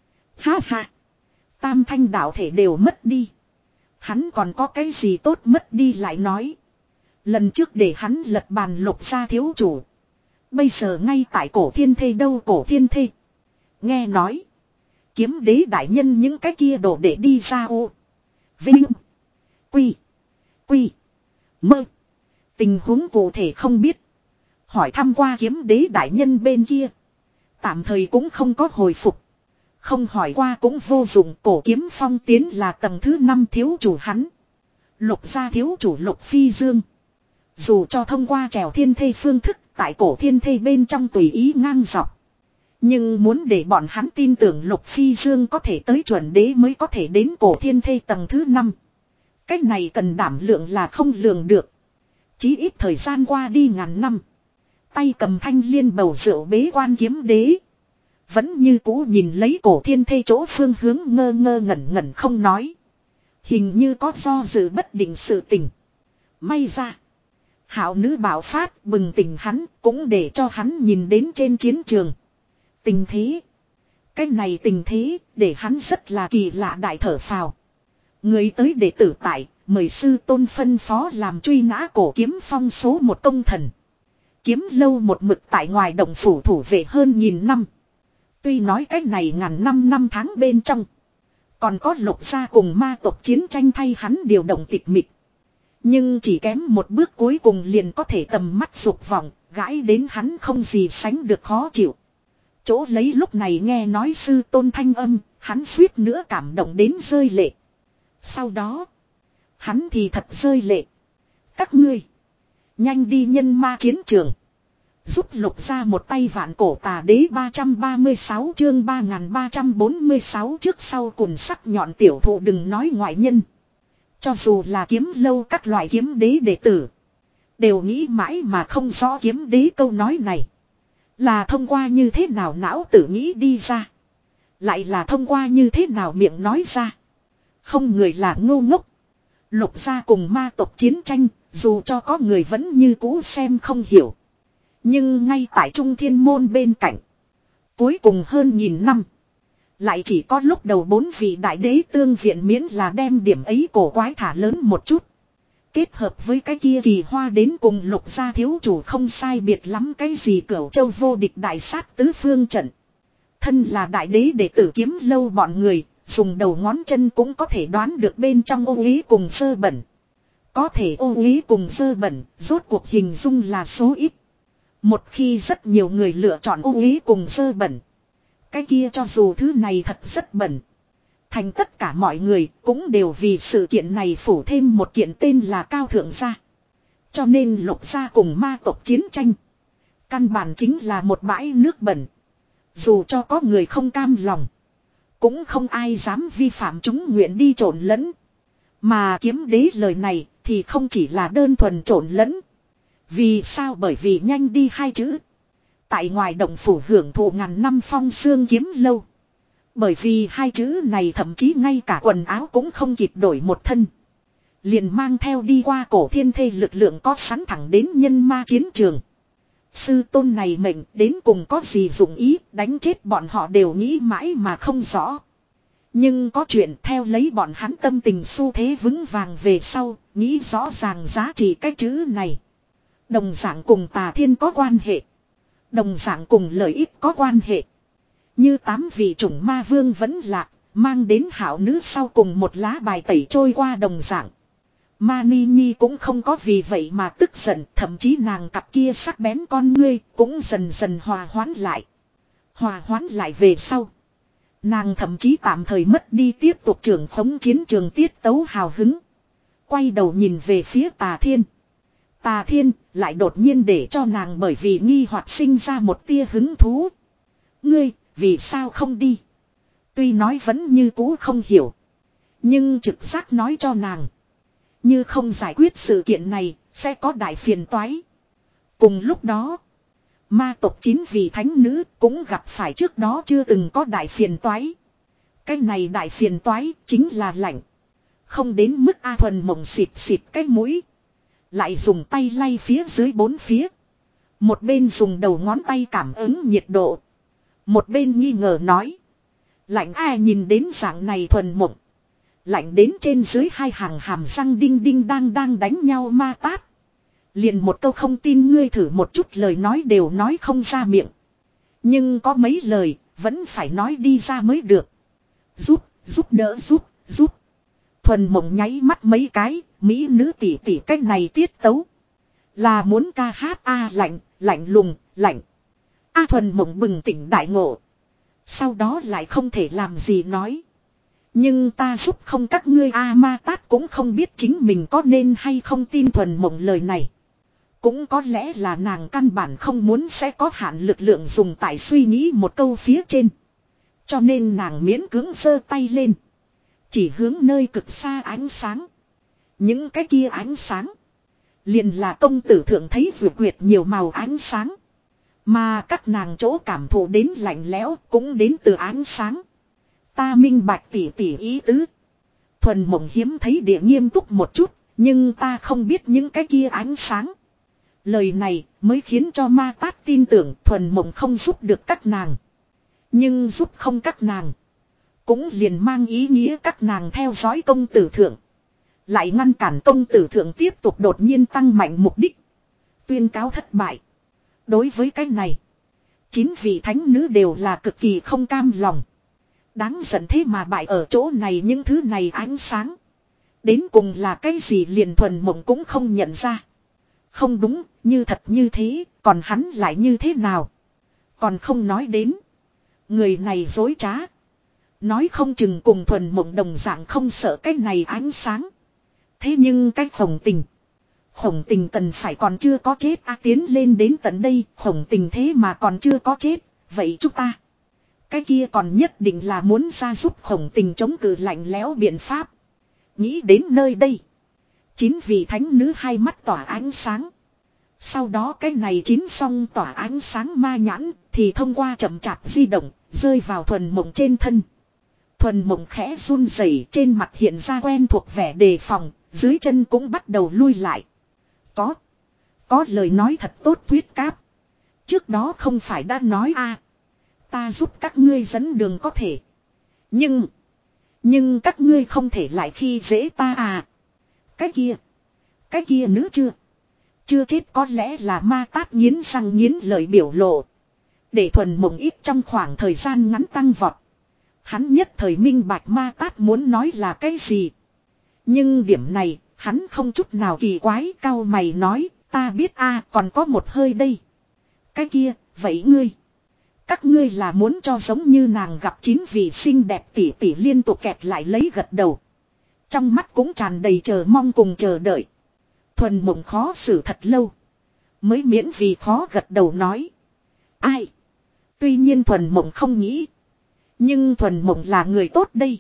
Ha ha. Tam thanh đạo thể đều mất đi. Hắn còn có cái gì tốt mất đi lại nói. Lần trước để hắn lật bàn Lục gia thiếu chủ. Bây giờ ngay tại Cổ Thiên Thê đâu, Cổ Thiên Thê. Nghe nói. Kiếm đế đại nhân những cái kia đổ để đi ra ô. Vinh. Quy. Quy. Mơ. Tình huống cụ thể không biết. Hỏi thăm qua kiếm đế đại nhân bên kia. Tạm thời cũng không có hồi phục. Không hỏi qua cũng vô dụng, Cổ Kiếm Phong tiến là tầng thứ năm thiếu chủ hắn. Lục gia thiếu chủ Lục Phi Dương. Dù cho thông qua trèo thiên thê phương thức tại Cổ Thiên Thê bên trong tùy ý ngang dọc. Nhưng muốn để bọn hắn tin tưởng Lục Phi Dương có thể tới chuẩn đế mới có thể đến Cổ Thiên Thê tầng thứ năm. Cách này cần đảm lượng là không lường được. Chí ít thời gian qua đi ngàn năm. Tay cầm thanh liên bầu rượu bế quan kiếm đế. Vẫn như cũ nhìn lấy Cổ Thiên Thê chỗ phương hướng ngơ ngơ ngẩn ngẩn không nói. Hình như có do dự bất định sự tình. May ra. Hảo nữ bạo phát bừng tỉnh hắn, cũng để cho hắn nhìn đến trên chiến trường. Tình thế. Cái này tình thế, để hắn rất là kỳ lạ đại thở phào. Người tới đệ tử tại, mời sư tôn phân phó làm truy nã Cổ Kiếm Phong số một công thần. Kiếm lâu một mực tại ngoài động phủ thủ vệ hơn nghìn năm. Tuy nói cái này ngàn năm năm tháng bên trong. Còn có Lục gia cùng ma tộc chiến tranh thay hắn điều động tịch mịch. Nhưng chỉ kém một bước cuối cùng liền có thể tầm mắt dục vọng, gãi đến hắn không gì sánh được khó chịu. Chỗ lấy lúc này nghe nói sư tôn thanh âm, hắn suýt nữa cảm động đến rơi lệ. Sau đó, hắn thì thật rơi lệ. Các ngươi, nhanh đi nhân ma chiến trường. Giúp Lục ra một tay vạn cổ tà đế ba trăm ba mươi sáu chương ba nghìn ba trăm bốn mươi sáu trước sau cùng sắc nhọn tiểu thụ đừng nói ngoại nhân. Cho dù là kiếm lâu các loại kiếm đế đệ tử. Đều nghĩ mãi mà không rõ kiếm đế câu nói này. Là thông qua như thế nào não tử nghĩ đi ra. Lại là thông qua như thế nào miệng nói ra. Không người là ngu ngốc. Lục gia cùng ma tộc chiến tranh. Dù cho có người vẫn như cũ xem không hiểu. Nhưng ngay tại Trung Thiên Môn bên cạnh. Cuối cùng hơn nghìn năm. Lại chỉ có lúc đầu bốn vị đại đế tương viện miễn là đem điểm ấy cổ quái thả lớn một chút. Kết hợp với cái kia kỳ hoa đến cùng Lục gia thiếu chủ không sai biệt lắm cái gì Cửu Châu vô địch đại sát tứ phương trận. Thân là đại đế đệ tử kiếm lâu bọn người, dùng đầu ngón chân cũng có thể đoán được bên trong ô uế cùng sơ bẩn. Có thể ô uế cùng sơ bẩn, rốt cuộc hình dung là số ít. Một khi rất nhiều người lựa chọn ô uế cùng sơ bẩn. Cái kia cho dù thứ này thật rất bẩn. Thành tất cả mọi người cũng đều vì sự kiện này phủ thêm một kiện tên là Cao Thượng Gia. Cho nên Lục gia cùng ma tộc chiến tranh. Căn bản chính là một bãi nước bẩn. Dù cho có người không cam lòng. Cũng không ai dám vi phạm chúng nguyện đi trộn lẫn. Mà kiếm đế lời này thì không chỉ là đơn thuần trộn lẫn. Vì sao? Bởi vì nhanh đi hai chữ. Tại ngoài động phủ hưởng thụ ngàn năm phong sương kiếm lâu. Bởi vì hai chữ này thậm chí ngay cả quần áo cũng không kịp đổi một thân. Liền mang theo đi qua Cổ Thiên Thê lực lượng có sẵn thẳng đến nhân ma chiến trường. Sư tôn này mệnh đến cùng có gì dụng ý, đánh chết bọn họ đều nghĩ mãi mà không rõ. Nhưng có chuyện theo lấy bọn hắn tâm tình xu thế vững vàng về sau, nghĩ rõ ràng giá trị cái chữ này. Đồng dạng cùng tà thiên có quan hệ. Đồng dạng cùng lợi ích có quan hệ. Như tám vị chủng ma vương vẫn lạc, mang đến hảo nữ sau cùng một lá bài tẩy trôi qua đồng dạng. Ma Ni Nhi cũng không có vì vậy mà tức giận, thậm chí nàng cặp kia sắc bén con ngươi cũng dần dần hòa hoãn lại. Hòa hoãn lại về sau. Nàng thậm chí tạm thời mất đi tiếp tục trưởng khống chiến trường tiết tấu hào hứng. Quay đầu nhìn về phía Tà Thiên. Tà Thiên lại đột nhiên để cho nàng bởi vì nghi hoặc sinh ra một tia hứng thú. Ngươi, vì sao không đi? Tuy nói vẫn như cũ không hiểu. Nhưng trực giác nói cho nàng. Như không giải quyết sự kiện này, sẽ có đại phiền toái. Cùng lúc đó, ma tộc chín vị thánh nữ cũng gặp phải trước đó chưa từng có đại phiền toái. Cái này đại phiền toái chính là lạnh. Không đến mức A Thuần Mộng xịt xịt cái mũi. Lại dùng tay lay phía dưới bốn phía. Một bên dùng đầu ngón tay cảm ứng nhiệt độ. Một bên nghi ngờ nói. Lạnh ai nhìn đến dạng này Thuần Mộng. Lạnh đến trên dưới hai hàng hàm răng đinh đinh đang đang đánh nhau ma tát. Liền một câu không tin ngươi thử một chút lời nói đều nói không ra miệng. Nhưng có mấy lời vẫn phải nói đi ra mới được. Giúp, giúp đỡ giúp, giúp. Thuần Mộng nháy mắt mấy cái, mỹ nữ tỷ tỷ cách này tiết tấu. Là muốn ca hát a lạnh, lạnh lùng, lạnh. A Thuần Mộng bừng tỉnh đại ngộ. Sau đó lại không thể làm gì nói. Nhưng ta giúp không các ngươi a ma tát cũng không biết chính mình có nên hay không tin Thuần Mộng lời này. Cũng có lẽ là nàng căn bản không muốn sẽ có hạn lực lượng dùng tại suy nghĩ một câu phía trên. Cho nên nàng miễn cưỡng giơ tay lên. Chỉ hướng nơi cực xa ánh sáng. Những cái kia ánh sáng. Liền là công tử thượng thấy vượt quyệt nhiều màu ánh sáng. Mà các nàng chỗ cảm thụ đến lạnh lẽo cũng đến từ ánh sáng. Ta minh bạch tỉ tỉ ý tứ. Thuần Mộng hiếm thấy địa nghiêm túc một chút. Nhưng ta không biết những cái kia ánh sáng. Lời này mới khiến cho ma tát tin tưởng Thuần Mộng không giúp được các nàng. Nhưng giúp không các nàng. Cũng liền mang ý nghĩa các nàng theo dõi công tử thượng. Lại ngăn cản công tử thượng tiếp tục đột nhiên tăng mạnh mục đích. Tuyên cáo thất bại. Đối với cái này. Chín vị thánh nữ đều là cực kỳ không cam lòng. Đáng giận thế mà bại ở chỗ này những thứ này ánh sáng. Đến cùng là cái gì liền Thuần Mộng cũng không nhận ra. Không đúng, như thật như thế, còn hắn lại như thế nào? Còn không nói đến. Người này dối trá. Nói không chừng cùng Thuần Mộng đồng dạng không sợ cái này ánh sáng. Thế nhưng cái Khổng Tình. Khổng Tình cần phải còn chưa có chết a tiến lên đến tận đây. Khổng Tình thế mà còn chưa có chết. Vậy chúng ta. Cái kia còn nhất định là muốn ra giúp Khổng Tình chống cự lạnh lẽo biện pháp. Nghĩ đến nơi đây. Chín vị thánh nữ hai mắt tỏa ánh sáng. Sau đó cái này chín song tỏa ánh sáng ma nhãn. Thì thông qua chậm chạp di động. Rơi vào Thuần Mộng trên thân. Thuần Mộng khẽ run rẩy, trên mặt hiện ra quen thuộc vẻ đề phòng, dưới chân cũng bắt đầu lui lại. Có. Có lời nói thật tốt thuyết cáp. Trước đó không phải đã nói a ta giúp các ngươi dẫn đường có thể. Nhưng. Nhưng các ngươi không thể lại khi dễ ta à. Cái kia. Cái kia nữ chưa. Chưa chết có lẽ là ma tát nghiến răng nghiến lợi biểu lộ. Để Thuần Mộng ít trong khoảng thời gian ngắn tăng vọt. Hắn nhất thời minh bạch ma tát muốn nói là cái gì. Nhưng điểm này, hắn không chút nào kỳ quái cau mày nói, ta biết a còn có một hơi đây. Cái kia, vậy ngươi. Các ngươi là muốn cho giống như nàng gặp chín vị xinh đẹp tỷ tỷ liên tục kẹp lại lấy gật đầu. Trong mắt cũng tràn đầy chờ mong cùng chờ đợi. Thuần Mộng khó xử thật lâu. Mới miễn vì khó gật đầu nói. Ai? Tuy nhiên Thuần Mộng không nghĩ. Nhưng Thuần Mộng là người tốt đây.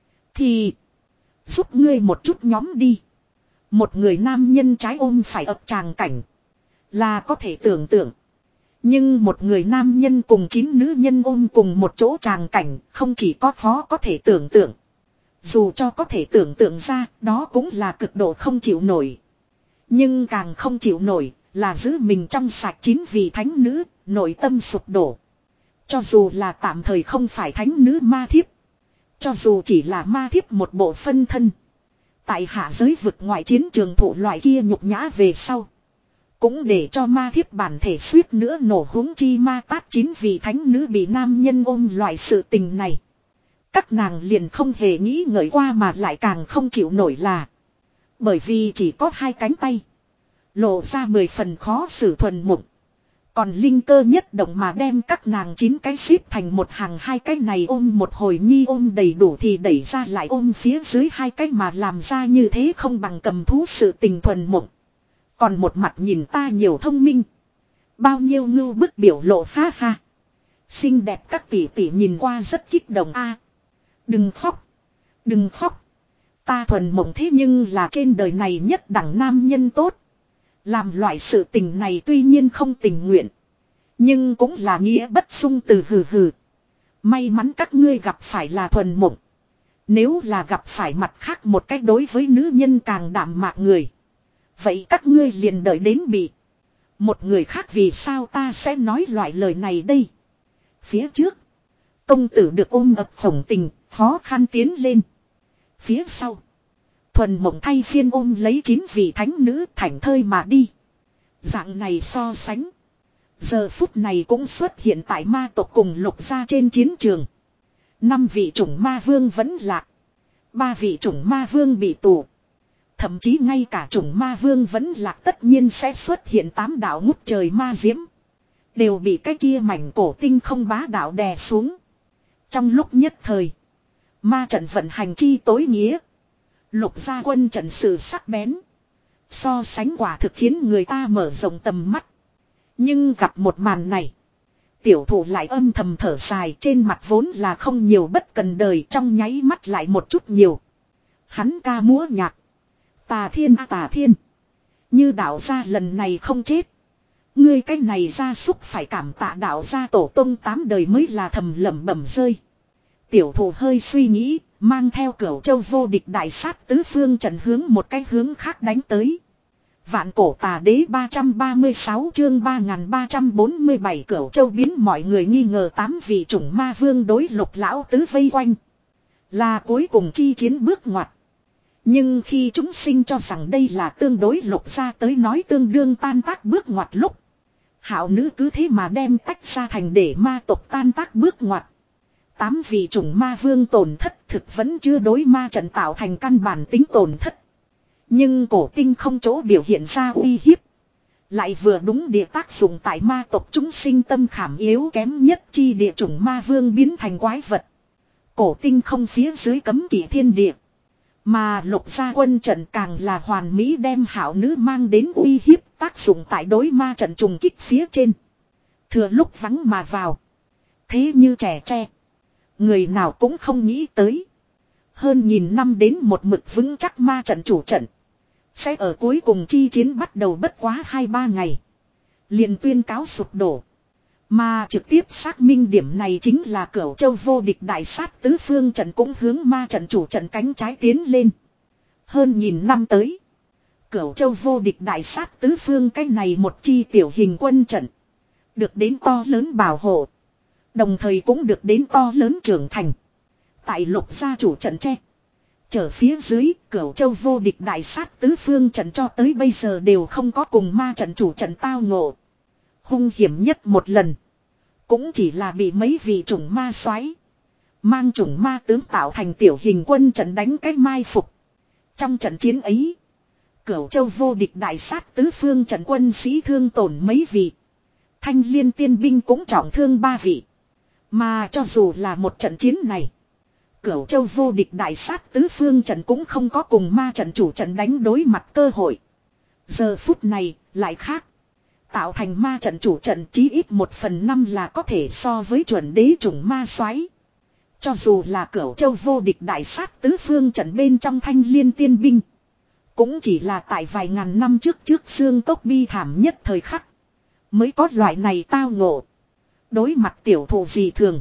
Thì. Giúp ngươi một chút nhóm đi. Một người nam nhân trái ôm phải ập tràng cảnh. Là có thể tưởng tượng. Nhưng một người nam nhân cùng chín nữ nhân ôm cùng một chỗ tràng cảnh. Không chỉ có khó có thể tưởng tượng. Dù cho có thể tưởng tượng ra. Đó cũng là cực độ không chịu nổi. Nhưng càng không chịu nổi. Là giữ mình trong sạch chín vị thánh nữ. Nội tâm sụp đổ. Cho dù là tạm thời không phải thánh nữ ma thiếp. Cho dù chỉ là ma thiếp một bộ phân thân. Tại hạ giới vực ngoại chiến trường thụ loại kia nhục nhã về sau. Cũng để cho ma thiếp bản thể suýt nữa nổ huống chi ma tát chín vị thánh nữ bị nam nhân ôm loại sự tình này. Các nàng liền không hề nghĩ ngợi qua mà lại càng không chịu nổi là. Bởi vì chỉ có hai cánh tay. Lộ ra mười phần khó xử Thuần Mộng. Còn linh cơ nhất động mà đem các nàng chín cái xếp thành một hàng, hai cái này ôm một hồi nhi ôm đầy đủ thì đẩy ra lại ôm phía dưới hai cái mà làm ra như thế không bằng cầm thú sự tình thuần mộng. Còn một mặt nhìn ta nhiều thông minh. Bao nhiêu ngưu bức biểu lộ ha ha. Xinh đẹp các tỷ tỷ nhìn qua rất kích động a. Đừng khóc. Đừng khóc. Ta thuần mộng thế nhưng là trên đời này nhất đẳng nam nhân tốt. Làm loại sự tình này tuy nhiên không tình nguyện. Nhưng cũng là nghĩa bất xung từ hừ hừ. May mắn các ngươi gặp phải là thuần mộng. Nếu là gặp phải mặt khác một cách đối với nữ nhân càng đạm mạc người. Vậy các ngươi liền đợi đến bị. Một người khác vì sao ta sẽ nói loại lời này đây. Phía trước. Công tử được ôm ập khổng tình. Khó khăn tiến lên. Phía sau. Thuần mộng thay phiên ôm lấy chín vị thánh nữ thảnh thơi mà đi. Dạng này so sánh. Giờ phút này cũng xuất hiện tại ma tộc cùng lục gia trên chiến trường. Năm vị chủng ma vương vẫn lạc. Ba vị chủng ma vương bị tù. Thậm chí ngay cả chủng ma vương vẫn lạc tất nhiên sẽ xuất hiện tám đạo ngút trời ma diễm. Đều bị cái kia mảnh cổ tinh không bá đạo đè xuống. Trong lúc nhất thời. Ma trận vận hành chi tối nghĩa. Lục gia quân trận sự sắc bén. So sánh quả thực khiến người ta mở rộng tầm mắt. Nhưng gặp một màn này. Tiểu thủ lại âm thầm thở dài, trên mặt vốn là không nhiều bất cần đời, trong nháy mắt lại một chút nhiều. Hắn ca múa nhạc. Tà thiên a tà thiên. Như đạo gia lần này không chết. Ngươi cái này gia súc phải cảm tạ đạo gia tổ tông tám đời mới là thầm lẩm bẩm rơi. Tiểu thủ hơi suy nghĩ, mang theo Cửu Châu vô địch đại sát tứ phương trận hướng một cái hướng khác đánh tới. Vạn cổ tà đế ba trăm ba mươi sáu chương ba nghìn ba trăm bốn mươi bảy Cửu Châu biến mọi người nghi ngờ tám vị chủng ma vương đối lục lão tứ vây quanh. Là cuối cùng chi chiến bước ngoặt. Nhưng khi chúng sinh cho rằng đây là tương đối lục ra tới nói tương đương tan tác bước ngoặt lúc. Hảo nữ cứ thế mà đem tách ra thành để ma tộc tan tác bước ngoặt. Tám vị chủng ma vương tổn thất thực vẫn chưa đối ma trận tạo thành căn bản tính tổn thất. Nhưng cổ tinh không chỗ biểu hiện ra uy hiếp. Lại vừa đúng địa tác dụng tại ma tộc chúng sinh tâm khảm yếu kém nhất chi địa chủng ma vương biến thành quái vật. Cổ tinh không phía dưới cấm kỵ thiên địa. Mà lục gia quân trận càng là hoàn mỹ đem hảo nữ mang đến uy hiếp tác dụng tại đối ma trận trùng kích phía trên. Thừa lúc vắng mà vào. Thế như trẻ tre. Người nào cũng không nghĩ tới. Hơn nghìn năm đến một mực vững chắc ma trận chủ trận. Sẽ ở cuối cùng chi chiến bắt đầu bất quá hai ba ngày. Liền tuyên cáo sụp đổ. Mà trực tiếp xác minh điểm này chính là Cửu Châu vô địch đại sát tứ phương trận cũng hướng ma trận chủ trận cánh trái tiến lên. Hơn nghìn năm tới. Cửu Châu vô địch đại sát tứ phương cái này một chi tiểu hình quân trận. Được đến to lớn bảo hộ. Đồng thời cũng được đến to lớn trưởng thành. Tại lục gia chủ trận tre. Trở phía dưới Cửu Châu vô địch đại sát tứ phương trận cho tới bây giờ đều không có cùng ma trận chủ trận tao ngộ. Hung hiểm nhất một lần. Cũng chỉ là bị mấy vị chủng ma xoáy. Mang chủng ma tướng tạo thành tiểu hình quân trận đánh cái mai phục. Trong trận chiến ấy. Cửu Châu vô địch đại sát tứ phương trận quân sĩ thương tổn mấy vị. Thanh liên tiên binh cũng trọng thương ba vị. Mà cho dù là một trận chiến này. Cửu Châu vô địch đại sát tứ phương trận cũng không có cùng ma trận chủ trận đánh đối mặt cơ hội. Giờ phút này lại khác. Tạo thành ma trận chủ trận chí ít một phần năm là có thể so với chuẩn đế chủng ma xoáy. Cho dù là Cửu Châu vô địch đại sát tứ phương trận bên trong thanh liên tiên binh. Cũng chỉ là tại vài ngàn năm trước trước xương cốc bi thảm nhất thời khắc. Mới có loại này tao ngộ. Đối mặt tiểu thụ gì thường.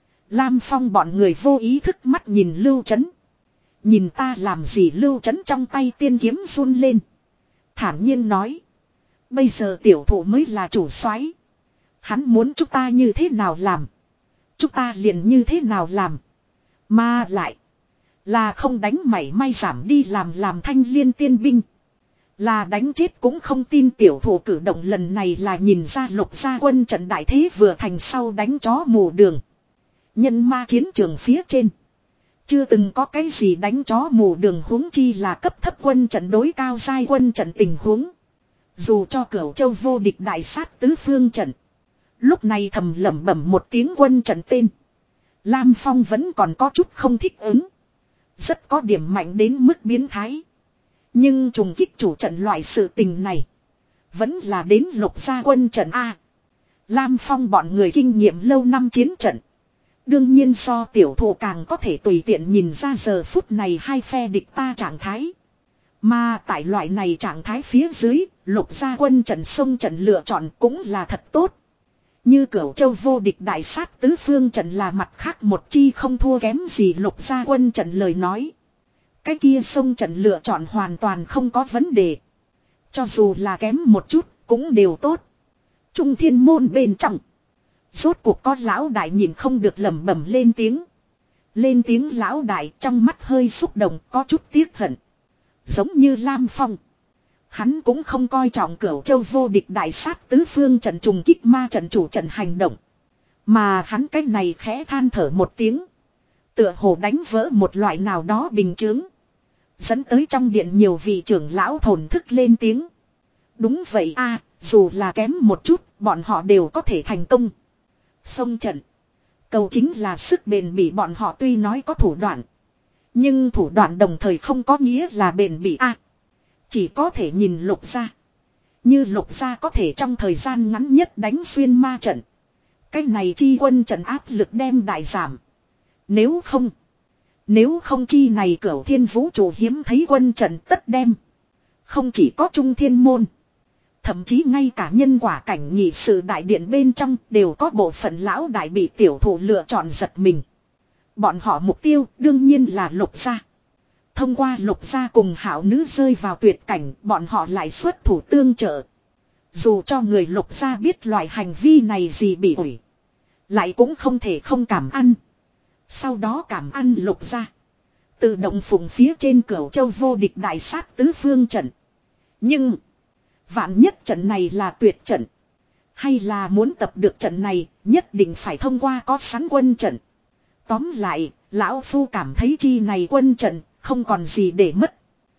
Lam Phong bọn người vô ý thức mắt nhìn Lưu Chấn. Nhìn ta làm gì Lưu Chấn trong tay tiên kiếm run lên. Thản nhiên nói. Bây giờ tiểu thụ mới là chủ soái. Hắn muốn chúng ta như thế nào làm. Chúng ta liền như thế nào làm. Mà lại. Là không đánh mảy may giảm đi làm làm thanh liên tiên binh. Là đánh chết cũng không tin tiểu thủ cử động lần này là nhìn ra lục gia quân trận đại thế vừa thành sau đánh chó mù đường. Nhân ma chiến trường phía trên. Chưa từng có cái gì đánh chó mù đường huống chi là cấp thấp quân trận đối cao giai quân trận tình huống. Dù cho Cửu Châu vô địch đại sát tứ phương trận. Lúc này thầm lẩm bẩm một tiếng quân trận tên. Lam Phong vẫn còn có chút không thích ứng. Rất có điểm mạnh đến mức biến thái. Nhưng trùng kích chủ trận loại sự tình này. Vẫn là đến Lục gia quân trận A. Lam Phong bọn người kinh nghiệm lâu năm chiến trận. Đương nhiên so tiểu thủ càng có thể tùy tiện nhìn ra giờ phút này hai phe địch ta trạng thái. Mà tại loại này trạng thái phía dưới, Lục gia quân trận sông trận lựa chọn cũng là thật tốt. Như Cửu Châu vô địch đại sát tứ phương trận là mặt khác một chi không thua kém gì Lục gia quân trận lời nói. Cái kia sông trận lựa chọn hoàn toàn không có vấn đề. Cho dù là kém một chút, cũng đều tốt. Trung thiên môn bên trong. Rốt cuộc có lão đại nhìn không được lẩm bẩm lên tiếng. Lên tiếng lão đại trong mắt hơi xúc động có chút tiếc hận. Giống như Lam Phong. Hắn cũng không coi trọng Cửu Châu vô địch đại sát tứ phương trận trùng kích ma trận chủ trận hành động. Mà hắn cái này khẽ than thở một tiếng. Tựa hồ đánh vỡ một loại nào đó bình chướng. Dẫn tới trong điện nhiều vị trưởng lão thổn thức lên tiếng. Đúng vậy a, dù là kém một chút, bọn họ đều có thể thành công. Sông trận. Cầu chính là sức bền bỉ bọn họ tuy nói có thủ đoạn. Nhưng thủ đoạn đồng thời không có nghĩa là bền bỉ a. Chỉ có thể nhìn Lục gia. Như Lục gia có thể trong thời gian ngắn nhất đánh xuyên ma trận. Cái này chi quân trận áp lực đem đại giảm. Nếu không. Nếu không chi này Cửu Thiên vũ trụ hiếm thấy quân trận tất đem. Không chỉ có Trung Thiên môn. Thậm chí ngay cả nhân quả cảnh nhị sự đại điện bên trong đều có bộ phận lão đại bị tiểu thủ lựa chọn giật mình. Bọn họ mục tiêu đương nhiên là Lục gia. Thông qua Lục gia cùng hảo nữ rơi vào tuyệt cảnh, bọn họ lại xuất thủ tương trợ. Dù cho người Lục gia biết loại hành vi này gì bị ủi, lại cũng không thể không cảm ăn. Sau đó cảm ăn Lục gia. Tự động phụng phía trên Cửu Châu vô địch đại sát tứ phương trận. Nhưng vạn nhất trận này là tuyệt trận. Hay là muốn tập được trận này, nhất định phải thông qua có sẵn quân trận. Tóm lại, lão phu cảm thấy chi này quân trận, không còn gì để mất.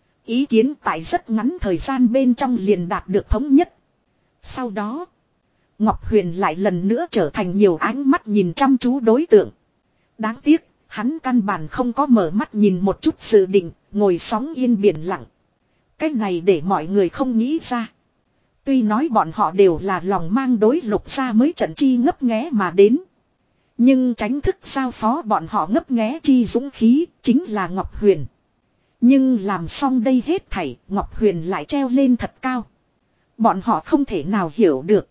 Ý kiến tại rất ngắn thời gian bên trong liền đạt được thống nhất. Sau đó, Ngọc Huyền lại lần nữa trở thành nhiều ánh mắt nhìn chăm chú đối tượng. Đáng tiếc, hắn căn bản không có mở mắt nhìn một chút dự định, ngồi sóng yên biển lặng. Cái này để mọi người không nghĩ ra. Tuy nói bọn họ đều là lòng mang đối Lục gia mới trận chi ngấp nghé mà đến. Nhưng tránh thức giao phó bọn họ ngấp nghé chi dũng khí chính là Ngọc Huyền. Nhưng làm xong đây hết thảy, Ngọc Huyền lại treo lên thật cao. Bọn họ không thể nào hiểu được.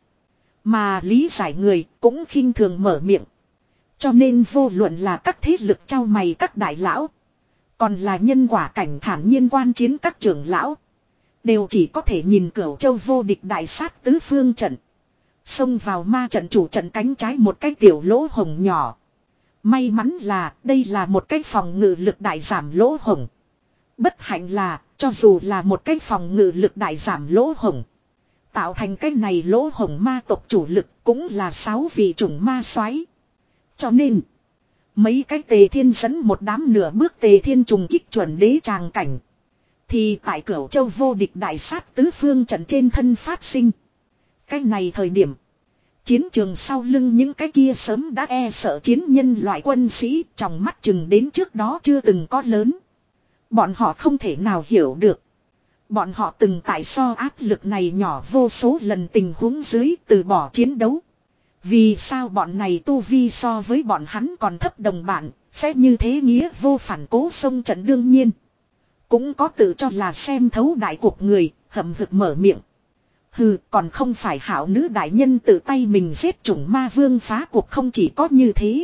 Mà lý giải người cũng khinh thường mở miệng. Cho nên vô luận là các thế lực trao mày các đại lão. Còn là nhân quả cảnh thản nhiên quan chiến các trưởng lão. Đều chỉ có thể nhìn Cửu Châu vô địch đại sát tứ phương trận. Xông vào ma trận chủ trận cánh trái một cái tiểu lỗ hồng nhỏ. May mắn là đây là một cái phòng ngự lực đại giảm lỗ hồng. Bất hạnh là cho dù là một cái phòng ngự lực đại giảm lỗ hồng. Tạo thành cái này lỗ hồng ma tộc chủ lực cũng là sáu vị chủng ma soái. Cho nên mấy cái Tề Thiên dẫn một đám nửa bước Tề Thiên trùng kích chuẩn đế tràng cảnh. Thì tại Cửu Châu vô địch đại sát tứ phương trận trên thân phát sinh. Cái này thời điểm. Chiến trường sau lưng những cái kia sớm đã e sợ chiến nhân loại quân sĩ trong mắt chừng đến trước đó chưa từng có lớn. Bọn họ không thể nào hiểu được. Bọn họ từng tại so áp lực này nhỏ vô số lần tình huống dưới từ bỏ chiến đấu. Vì sao bọn này tu vi so với bọn hắn còn thấp đồng bạn, sẽ như thế nghĩa vô phản cố xông trận đương nhiên. Cũng có tự cho là xem thấu đại cuộc người, hậm hực mở miệng. Hừ, còn không phải hảo nữ đại nhân tự tay mình giết chủng ma vương phá cuộc không chỉ có như thế.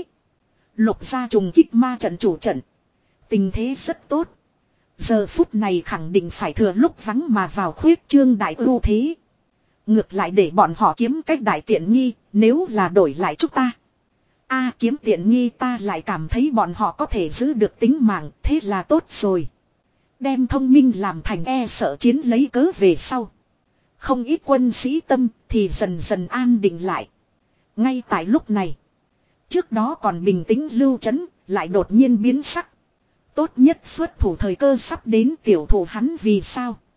Lục gia trùng kích ma trận chủ trận. Tình thế rất tốt. Giờ phút này khẳng định phải thừa lúc vắng mà vào khuyết trương đại ưu thế. Ngược lại để bọn họ kiếm cách đại tiện nghi, nếu là đổi lại chúng ta. A kiếm tiện nghi ta lại cảm thấy bọn họ có thể giữ được tính mạng, thế là tốt rồi. Đem thông minh làm thành e sợ chiến lấy cớ về sau. Không ít quân sĩ tâm thì dần dần an định lại. Ngay tại lúc này. Trước đó còn bình tĩnh lưu trấn lại đột nhiên biến sắc. Tốt nhất xuất thủ thời cơ sắp đến tiểu thủ hắn vì sao.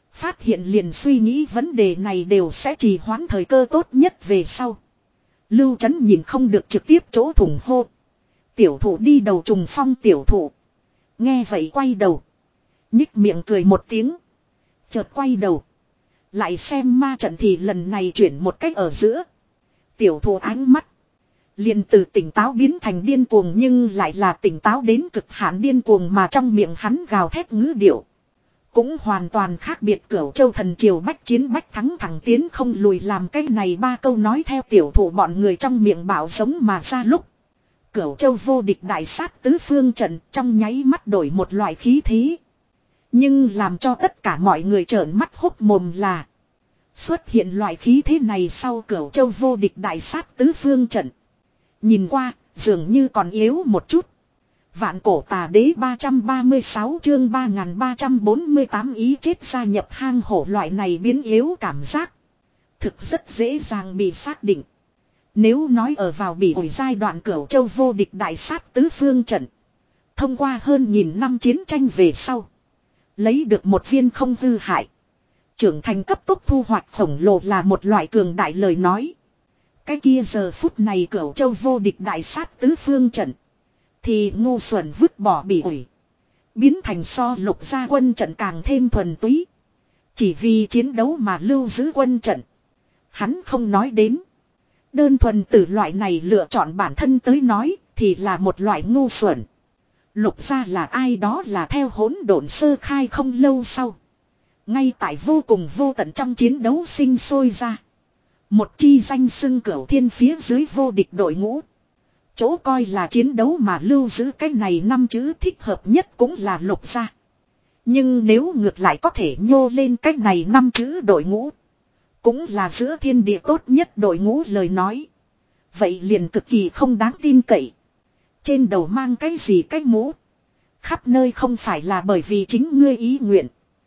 Phát hiện liền suy nghĩ vấn đề này đều sẽ trì hoãn thời cơ tốt nhất về sau. Lưu Trấn nhìn không được trực tiếp chỗ thủng hô. Tiểu thụ đi đầu trùng phong tiểu thụ. Nghe vậy quay đầu. Nhích miệng cười một tiếng. Chợt quay đầu. Lại xem ma trận thì lần này chuyển một cách ở giữa. Tiểu thụ ánh mắt. Liền từ tỉnh táo biến thành điên cuồng nhưng lại là tỉnh táo đến cực hạn điên cuồng mà trong miệng hắn gào thét ngữ điệu. Cũng hoàn toàn khác biệt. Cửu Châu thần triều bách chiến bách thắng thẳng tiến không lùi làm cái này ba câu nói theo tiểu thủ bọn người trong miệng bảo giống mà ra lúc. Cửu Châu vô địch đại sát tứ phương trận trong nháy mắt đổi một loại khí thế. Nhưng làm cho tất cả mọi người trợn mắt hốc mồm là. Xuất hiện loại khí thế này sau Cửu Châu vô địch đại sát tứ phương trận. Nhìn qua dường như còn yếu một chút. Vạn cổ tà đế ba trăm ba mươi sáu chương ba nghìn ba trăm bốn mươi tám ý chết gia nhập hang hổ loại này biến yếu cảm giác. Thực rất dễ dàng bị xác định. Nếu nói ở vào bị ổi giai đoạn Cửu Châu vô địch đại sát tứ phương trận. Thông qua hơn nghìn năm chiến tranh về sau. Lấy được một viên không hư hại. Trưởng thành cấp tốc thu hoạch khổng lồ là một loại cường đại lời nói. Cái kia giờ phút này Cửu Châu vô địch đại sát tứ phương trận. Thì ngu xuẩn vứt bỏ bị ủi. Biến thành so lục gia quân trận càng thêm thuần túy. Chỉ vì chiến đấu mà lưu giữ quân trận. Hắn không nói đến. Đơn thuần từ loại này lựa chọn bản thân tới nói thì là một loại ngu xuẩn. Lục gia là ai đó là theo hỗn độn sơ khai không lâu sau. Ngay tại vô cùng vô tận trong chiến đấu sinh sôi ra. Một chi danh xưng cửu thiên phía dưới vô địch đội ngũ. Chỗ coi là chiến đấu mà lưu giữ cái này năm chữ thích hợp nhất cũng là lục gia. Nhưng nếu ngược lại có thể nhô lên cái này năm chữ đội ngũ. Cũng là giữa thiên địa tốt nhất đội ngũ lời nói. Vậy liền cực kỳ không đáng tin cậy. Trên đầu mang cái gì cái mũ. Khắp nơi không phải là bởi vì chính ngươi ý nguyện.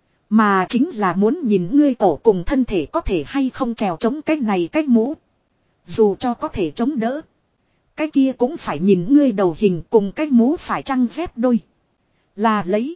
Mà chính là muốn nhìn ngươi cổ cùng thân thể có thể hay không trèo chống cái này cái mũ. Dù cho có thể chống đỡ. Cái kia cũng phải nhìn ngươi đầu hình cùng cái mũ phải chăng dép đôi. Là lấy.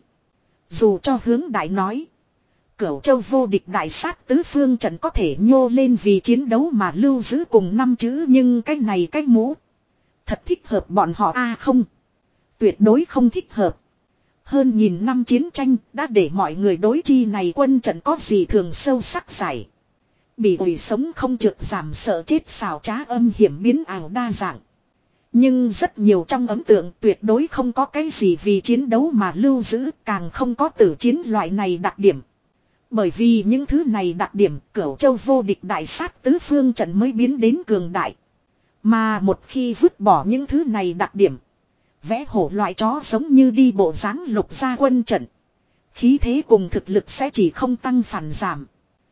Dù cho hướng đại nói. Cửu Châu vô địch đại sát tứ phương trận có thể nhô lên vì chiến đấu mà lưu giữ cùng năm chữ. Nhưng cái này cái mũ. Thật thích hợp bọn họ a à không. Tuyệt đối không thích hợp. Hơn nghìn năm chiến tranh đã để mọi người đối chi này quân trận có gì thường sâu sắc giải. Bị ủi sống không trượt giảm sợ chết xào trá âm hiểm biến ảo đa dạng. Nhưng rất nhiều trong ấn tượng tuyệt đối không có cái gì vì chiến đấu mà lưu giữ, càng không có tử chiến loại này đặc điểm. Bởi vì những thứ này đặc điểm Cửu Châu vô địch đại sát tứ phương trận mới biến đến cường đại. Mà một khi vứt bỏ những thứ này đặc điểm, vẽ hổ loại chó giống như đi bộ dáng lục gia quân trận. Khí thế cùng thực lực sẽ chỉ không tăng phản giảm.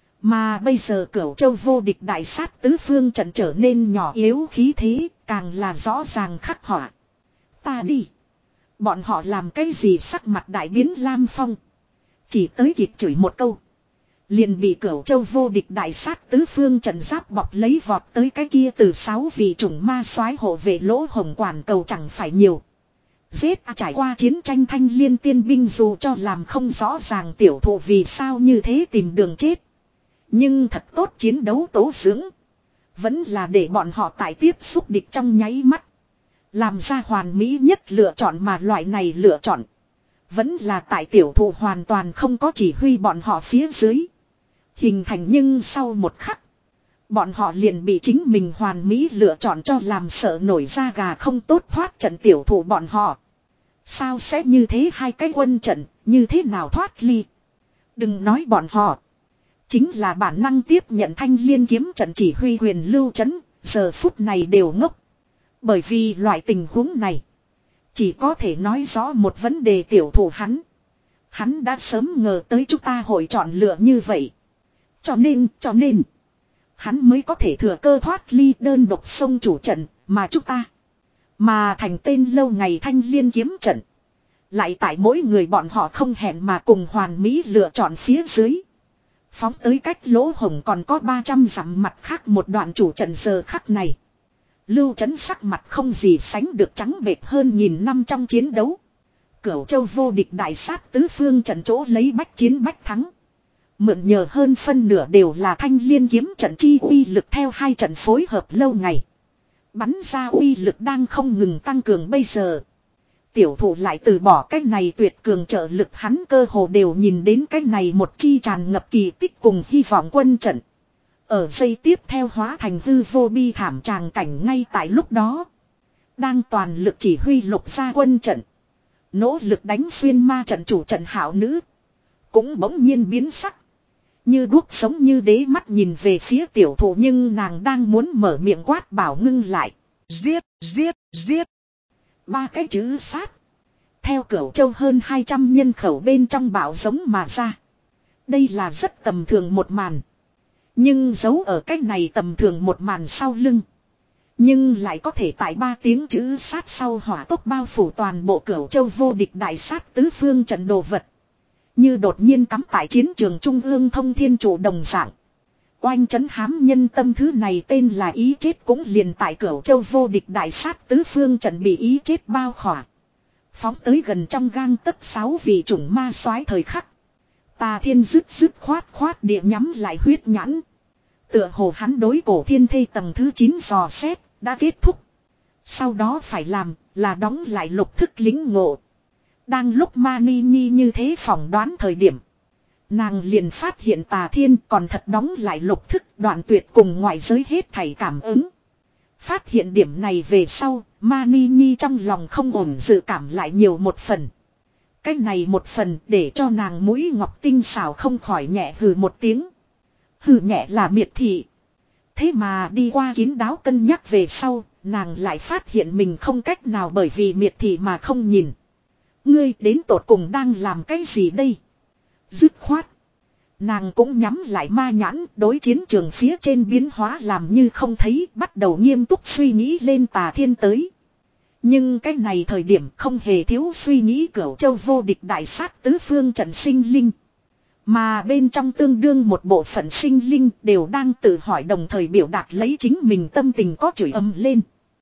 Mà bây giờ Cửu Châu vô địch đại sát tứ phương trận trở nên nhỏ yếu khí thế, càng là rõ ràng khắc họa. Ta đi. Bọn họ làm cái gì sắc mặt đại biến Lam Phong. Chỉ tới kịp chửi một câu. Liền bị Cửu Châu vô địch đại sát tứ phương trận giáp bọc lấy vọt tới cái kia từ sáu vị chủng ma soái hộ vệ lỗ hồng quản cầu chẳng phải nhiều. Giết trải qua chiến tranh thanh liên tiên binh dù cho làm không rõ ràng tiểu thụ vì sao như thế tìm đường chết. Nhưng thật tốt chiến đấu tố dưỡng. Vẫn là để bọn họ tại tiếp xúc địch trong nháy mắt. Làm ra hoàn mỹ nhất lựa chọn mà loại này lựa chọn. Vẫn là tại tiểu thụ hoàn toàn không có chỉ huy bọn họ phía dưới. Hình thành nhưng sau một khắc. Bọn họ liền bị chính mình hoàn mỹ lựa chọn cho làm sợ nổi da gà không tốt thoát trận tiểu thụ bọn họ. Sao sẽ như thế hai cái quân trận, như thế nào thoát ly. Đừng nói bọn họ. Chính là bản năng tiếp nhận thanh liên kiếm trận chỉ huy quyền Lưu Trấn, giờ phút này đều ngốc. Bởi vì loại tình huống này, chỉ có thể nói rõ một vấn đề tiểu thủ hắn. Hắn đã sớm ngờ tới chúng ta hội chọn lựa như vậy. Cho nên, cho nên, hắn mới có thể thừa cơ thoát ly đơn độc sông chủ trận, mà chúng ta. Mà thành tên lâu ngày thanh liên kiếm trận. Lại tại mỗi người bọn họ không hẹn mà cùng hoàn mỹ lựa chọn phía dưới. Phóng tới cách lỗ hồng còn có ba trăm dặm mặt khác một đoạn chủ trận giờ khắc này. Lưu Trấn sắc mặt không gì sánh được trắng bệch hơn nghìn năm trong chiến đấu. Cửu Châu vô địch đại sát tứ phương trận chỗ lấy bách chiến bách thắng. Mượn nhờ hơn phân nửa đều là thanh liên kiếm trận chi uy lực theo hai trận phối hợp lâu ngày. Bắn ra uy lực đang không ngừng tăng cường bây giờ. Tiểu thủ lại từ bỏ cái này tuyệt cường trợ lực, hắn cơ hồ đều nhìn đến cái này một chi tràn ngập kỳ tích cùng hy vọng quân trận. Ở giây tiếp theo hóa thành hư vô bi thảm tràng cảnh ngay tại lúc đó. Đang toàn lực chỉ huy Lục gia quân trận. Nỗ lực đánh xuyên ma trận chủ trận Hạo Nữ. Cũng bỗng nhiên biến sắc. Như đuốc sống như đế mắt nhìn về phía tiểu thủ, nhưng nàng đang muốn mở miệng quát bảo ngưng lại. Giết, giết, giết. Ba cái chữ sát. Theo Cửu Châu hơn hai trăm nhân khẩu bên trong bạo giống mà ra. Đây là rất tầm thường một màn. Nhưng giấu ở cái này tầm thường một màn sau lưng. Nhưng lại có thể tại ba tiếng chữ sát sau hỏa tốc bao phủ toàn bộ Cửu Châu vô địch đại sát tứ phương trận đồ vật. Như đột nhiên cắm tại chiến trường trung ương thông thiên trụ đồng dạng. Oanh chấn hám nhân tâm, thứ này tên là ý chết, cũng liền tại Cửu Châu vô địch đại sát tứ phương trận bị ý chết bao khỏa. Phóng tới gần trong gang tấc sáu vị chủng ma soái thời khắc. Tà Thiên dứt dứt khoát khoát địa nhắm lại huyết nhãn. Tựa hồ hắn đối cổ thiên thê tầng thứ chín dò xét đã kết thúc. Sau đó phải làm là đóng lại lục thức lính ngộ. Đang lúc Mani Nhi như thế phỏng đoán thời điểm, nàng liền phát hiện Tà Thiên còn thật đóng lại lục thức, đoạn tuyệt cùng ngoại giới hết thảy cảm ứng. Phát hiện điểm này về sau, Mani Nhi trong lòng không ổn dự cảm lại nhiều một phần. Cái này một phần để cho nàng mũi ngọc tinh xảo không khỏi nhẹ hừ một tiếng. Hừ nhẹ là miệt thị. Thế mà đi qua kín đáo cân nhắc về sau, nàng lại phát hiện mình không cách nào bởi vì miệt thị mà không nhìn. Ngươi đến tột cùng đang làm cái gì đây? Dứt khoát. Nàng cũng nhắm lại ma nhãn, đối chiến trường phía trên biến hóa làm như không thấy, bắt đầu nghiêm túc suy nghĩ lên Tà Thiên tới. Nhưng cái này thời điểm không hề thiếu suy nghĩ Cửu Châu vô địch đại sát tứ phương trận sinh linh. Mà bên trong tương đương một bộ phận sinh linh đều đang tự hỏi, đồng thời biểu đạt lấy chính mình tâm tình, có chửi ầm lên,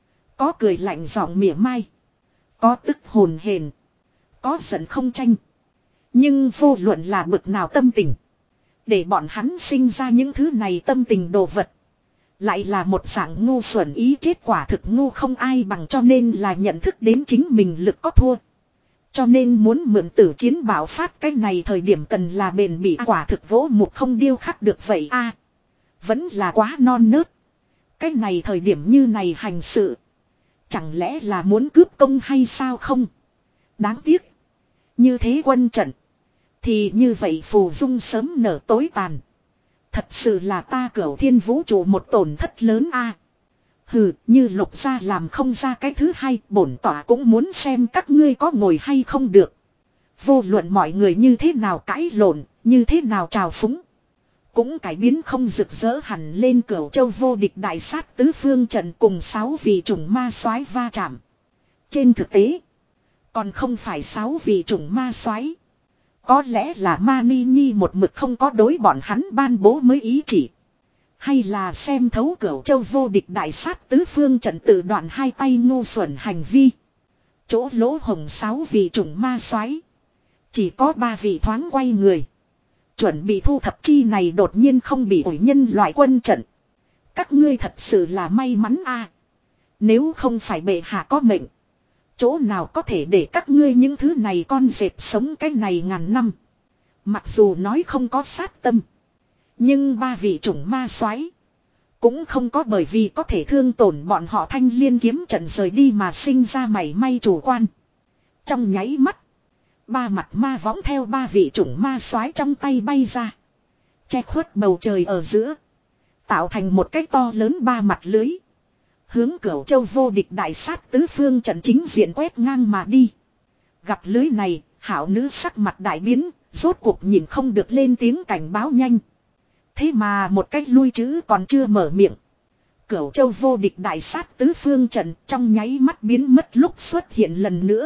có cười lạnh giọng mỉa mai, có tức hồn hển, có giận không tranh. Nhưng vô luận là bực nào tâm tình, để bọn hắn sinh ra những thứ này tâm tình đồ vật, lại là một dạng ngu xuẩn ý chết, quả thực ngu không ai bằng, cho nên là nhận thức đến chính mình lực có thua. Cho nên muốn mượn tử chiến bạo phát cái này thời điểm cần là bền bỉ, quả thực vỗ mục không điêu khắc được vậy a vẫn là quá non nớt. Cái này thời điểm như này hành sự, chẳng lẽ là muốn cướp công hay sao không? Đáng tiếc. Như thế quân trận, thì như vậy phù dung sớm nở tối tàn. Thật sự là ta Cửu Thiên vũ trụ một tổn thất lớn a. Hừ, như Lục gia làm không ra cái thứ hai, bổn tỏa cũng muốn xem các ngươi có ngồi hay không được. Vô luận mọi người như thế nào cãi lộn, như thế nào trào phúng, cũng cải biến không rực rỡ hẳn lên Cửu Châu vô địch đại sát tứ phương trận cùng sáu vị chủng ma soái va chạm. Trên thực tế, còn không phải sáu vị chủng ma soái. Có lẽ là Mani Nhi một mực không có đối bọn hắn ban bố mới ý chỉ. Hay là xem thấu Cửu Châu vô địch đại sát tứ phương trận tự đoạn hai tay ngu xuẩn hành vi. Chỗ lỗ hồng sáu vị chủng ma soái, chỉ có ba vị thoáng quay người, chuẩn bị thu thập chi này đột nhiên không bị ủi nhân loại quân trận. Các ngươi thật sự là may mắn a. Nếu không phải bệ hạ có mệnh, chỗ nào có thể để các ngươi những thứ này con dẹp sống cái này ngàn năm. Mặc dù nói không có sát tâm, nhưng ba vị chủng ma soái cũng không có bởi vì có thể thương tổn bọn họ thanh liên kiếm trận rời đi mà sinh ra mảy may chủ quan. Trong nháy mắt, ba mặt ma võng theo ba vị chủng ma soái trong tay bay ra, che khuất bầu trời ở giữa, tạo thành một cái to lớn ba mặt lưới, hướng Cửu Châu vô địch đại sát tứ phương trận chính diện quét ngang mà đi. Gặp lưới này, Hạo Nữ sắc mặt đại biến, rốt cuộc nhìn không được lên tiếng cảnh báo nhanh. Thế mà một cách lui chữ còn chưa mở miệng, Cửu Châu vô địch đại sát tứ phương trận trong nháy mắt biến mất lúc xuất hiện lần nữa.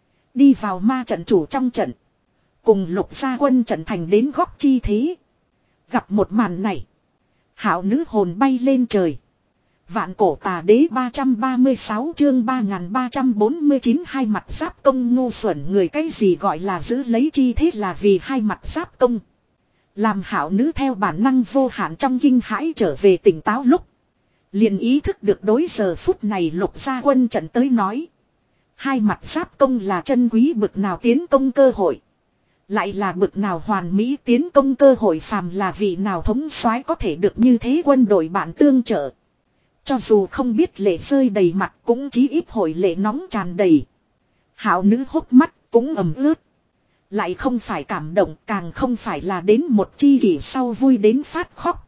Đi vào ma trận chủ trong trận, cùng Lục gia quân trận thành đến góc chi thế. Gặp một màn này, Hạo Nữ hồn bay lên trời. Vạn cổ tà đế ba trăm ba mươi sáu chương ba nghìn ba trăm bốn mươi chín hai mặt giáp công ngu xuẩn người, cái gì gọi là giữ lấy chi thế là vì hai mặt giáp công. Làm hảo nữ theo bản năng vô hạn trong kinh hãi trở về tỉnh táo lúc. Liền ý thức được đối giờ phút này Lục gia quân trận tới nói. Hai mặt giáp công là chân quý bực nào tiến công cơ hội. Lại là bực nào hoàn mỹ tiến công cơ hội, phàm là vị nào thống soái có thể được như thế quân đội bạn tương trợ. Cho dù không biết lệ rơi đầy mặt cũng chí ít hồi lệ nóng tràn đầy. Hảo nữ hốc mắt cũng ẩm ướt. Lại không phải cảm động, càng không phải là đến một chi kỷ sau vui đến phát khóc.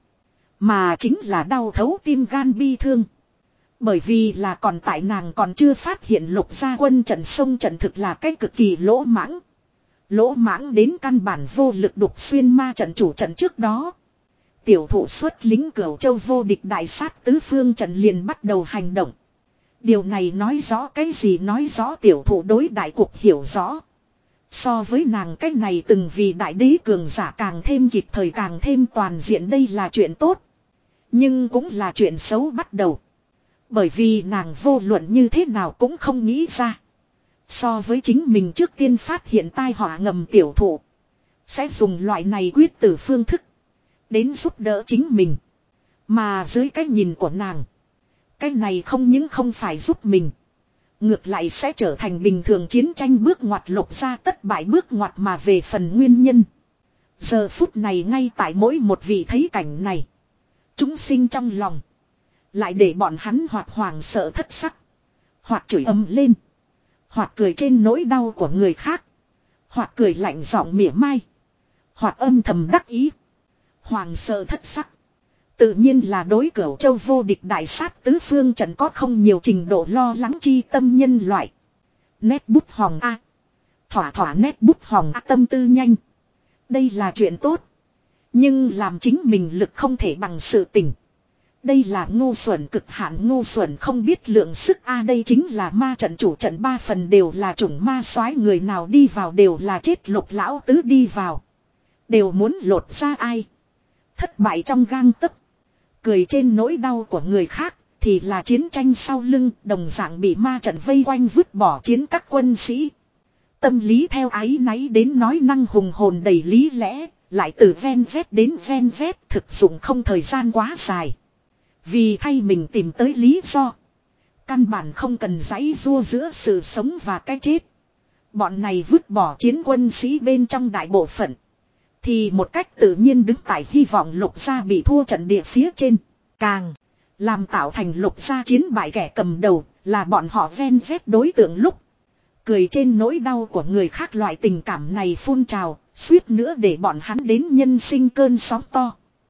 Mà chính là đau thấu tim gan bi thương. Bởi vì là còn tại nàng còn chưa phát hiện Lục gia quân trận sông trận thực là cái cực kỳ lỗ mãng. Lỗ mãng đến căn bản vô lực đục xuyên ma trận chủ trận trước đó. Tiểu thụ xuất lính Cửu Châu vô địch đại sát tứ phương trận liền bắt đầu hành động. Điều này nói rõ cái gì? Nói rõ tiểu thụ đối đại cục hiểu rõ. So với nàng cái này từng vì đại đế cường giả càng thêm kịp thời càng thêm toàn diện, đây là chuyện tốt. Nhưng cũng là chuyện xấu bắt đầu. Bởi vì nàng vô luận như thế nào cũng không nghĩ ra. So với chính mình trước tiên phát hiện tai họa ngầm tiểu thụ. Sẽ dùng loại này quyết tử phương thức. Đến giúp đỡ chính mình. Mà dưới cái nhìn của nàng. Cái này không những không phải giúp mình. Ngược lại sẽ trở thành bình thường chiến tranh bước ngoặt Lục gia tất bại bước ngoặt mà về phần nguyên nhân. Giờ phút này ngay tại mỗi một vị thấy cảnh này. Chúng sinh trong lòng. Lại để bọn hắn hoặc hoảng sợ thất sắc. Hoặc chửi ầm lên. Hoặc cười trên nỗi đau của người khác. Hoặc cười lạnh giọng mỉa mai. Hoặc âm thầm đắc ý. Hoàng sợ thất sắc. Tự nhiên là đối Cửu Châu vô địch đại sát tứ phương trận có không nhiều trình độ lo lắng chi tâm nhân loại. Nét bút hồng A. Thỏa thỏa nét bút hồng A, tâm tư nhanh. Đây là chuyện tốt. Nhưng làm chính mình lực không thể bằng sự tình. Đây là ngu xuẩn cực hạn, ngu xuẩn không biết lượng sức A. Đây chính là ma trận chủ trận, ba phần đều là chủng ma soái, người nào đi vào đều là chết. Lục lão tứ đi vào đều muốn lột ra ai. Thất bại trong gang tấc. Cười trên nỗi đau của người khác thì là chiến tranh sau lưng, đồng dạng bị ma trận vây quanh vứt bỏ chiến các quân sĩ. Tâm lý theo áy náy đến nói năng hùng hồn đầy lý lẽ, lại từ ven vét đến ven vét, thực dụng không thời gian quá dài. Vì thay mình tìm tới lý do. Căn bản không cần giãy giụa giữa sự sống và cái chết. Bọn này vứt bỏ chiến quân sĩ bên trong đại bộ phận. Thì một cách tự nhiên đứng tại hy vọng Lục gia bị thua trận địa phía trên. Càng làm tạo thành Lục gia chiến bại kẻ cầm đầu là bọn họ ven vét đối tượng lúc. Cười trên nỗi đau của người khác, loại tình cảm này phun trào, suýt nữa để bọn hắn đến nhân sinh cơn sóng to.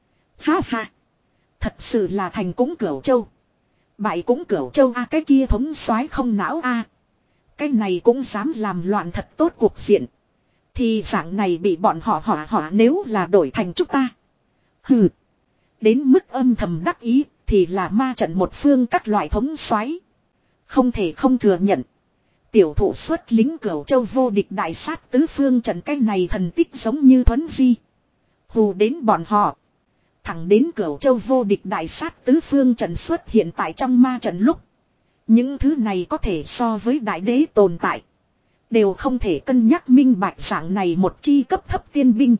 Ha ha! Thật sự là thành cũng Cửu Châu. Bại cũng Cửu Châu a, cái kia thống soái không não a. Cái này cũng dám làm loạn thật tốt cuộc diện. Thì dạng này bị bọn họ hỏa hỏa, nếu là đổi thành chúng ta. Hừ. Đến mức âm thầm đắc ý thì là ma trận một phương các loại thống soái. Không thể không thừa nhận. Tiểu thụ xuất lính Cửu Châu vô địch đại sát tứ phương trận, cái này thần tích giống như thuấn di. Hù đến bọn họ. Thẳng đến Cửu Châu vô địch đại sát tứ phương trận xuất hiện tại trong ma trận lúc. Những thứ này có thể so với đại đế tồn tại. Đều không thể cân nhắc minh bạch dạng này một chi cấp thấp tiên binh.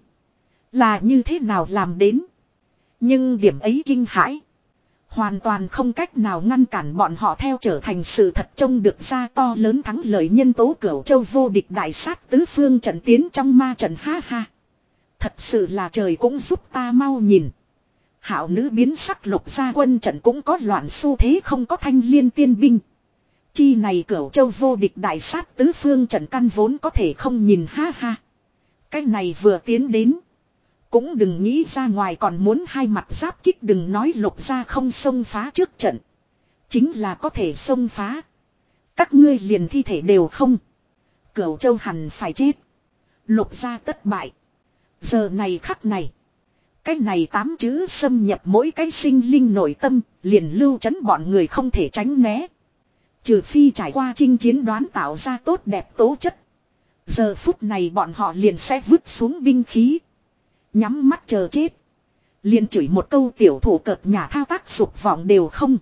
Là như thế nào làm đến. Nhưng điểm ấy kinh hãi. Hoàn toàn không cách nào ngăn cản bọn họ theo trở thành sự thật trông được ra to lớn thắng lợi nhân tố. Cửu Châu vô địch đại sát tứ phương trận tiến trong ma trận, ha ha. Thật sự là trời cũng giúp ta mau nhìn. Hảo nữ biến sắc, Lục gia quân trận cũng có loạn xu thế, không có thanh liên tiên binh. Chi này Cửu Châu vô địch đại sát tứ phương trận căn vốn có thể không nhìn, ha ha. Cái này vừa tiến đến. Cũng đừng nghĩ ra ngoài còn muốn hai mặt giáp kích, đừng nói Lục gia không xông phá trước trận. Chính là có thể xông phá. Các ngươi liền thi thể đều không. Cửu Châu hẳn phải chết. Lục gia tất bại. Giờ này khắc này. Cái này tám chữ xâm nhập mỗi cái sinh linh nội tâm, liền lưu trấn bọn người không thể tránh né. Trừ phi trải qua chinh chiến đoán tạo ra tốt đẹp tố chất. Giờ phút này bọn họ liền sẽ vứt xuống binh khí. Nhắm mắt chờ chết. Liền chửi một câu tiểu thủ cợt nhả thao tác dục vọng đều không.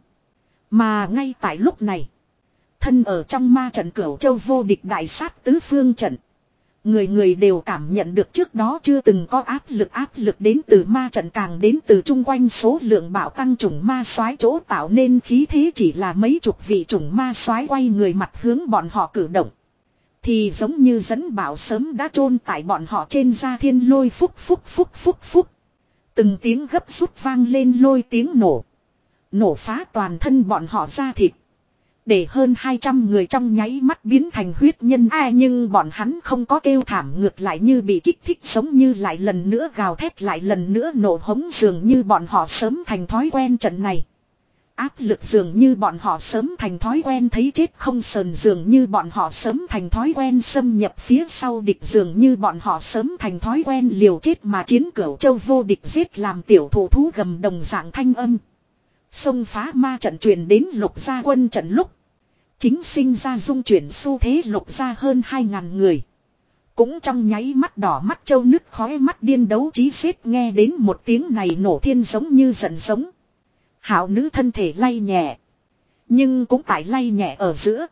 Mà ngay tại lúc này. Thân ở trong ma trận Cửu Châu vô địch đại sát tứ phương trận. Người người đều cảm nhận được trước đó chưa từng có áp lực áp lực đến từ ma trận càng đến từ chung quanh số lượng bạo tăng chủng ma soái chỗ tạo nên khí thế chỉ là mấy chục vị chủng ma soái quay người mặt hướng bọn họ cử động. Thì giống như dẫn bảo sớm đã chôn tại bọn họ trên da thiên lôi phúc phúc phúc phúc phúc. Từng tiếng gấp rút vang lên lôi tiếng nổ. Nổ phá toàn thân bọn họ ra thịt. Để hơn hai trăm người trong nháy mắt biến thành huyết nhân ai nhưng bọn hắn không có kêu thảm ngược lại như bị kích thích giống như lại lần nữa gào thét lại lần nữa nổ hống dường như bọn họ sớm thành thói quen trận này. Áp lực dường như bọn họ sớm thành thói quen thấy chết không sờn dường như bọn họ sớm thành thói quen xâm nhập phía sau địch dường như bọn họ sớm thành thói quen liều chết mà chiến cửu châu vô địch giết làm tiểu thủ thú gầm đồng dạng thanh âm. Xông phá ma trận truyền đến lục gia quân trận lúc. Chính sinh ra dung chuyển xu thế lục gia hơn hai ngàn người. Cũng trong nháy mắt đỏ mắt châu nứt khói mắt điên đấu chí xếp nghe đến một tiếng này nổ thiên giống như giận giống. Hảo nữ thân thể lay nhẹ. Nhưng cũng tại lay nhẹ ở giữa.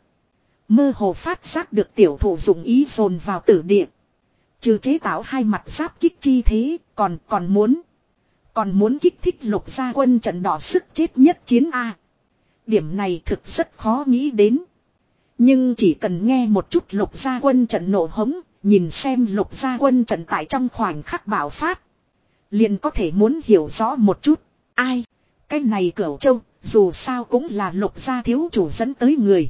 Mơ hồ phát giác được tiểu thủ dụng ý dồn vào tử địa. Trừ chế tạo hai mặt giáp kích chi thế còn còn muốn. Còn muốn kích thích lục gia quân trận đỏ sức chết nhất chiến A. Điểm này thực rất khó nghĩ đến. Nhưng chỉ cần nghe một chút lục gia quân trận nổ hống. Nhìn xem lục gia quân trận tại trong khoảnh khắc bạo phát. Liền có thể muốn hiểu rõ một chút. Ai? Cái này Cửu Châu dù sao cũng là lục gia thiếu chủ dẫn tới người.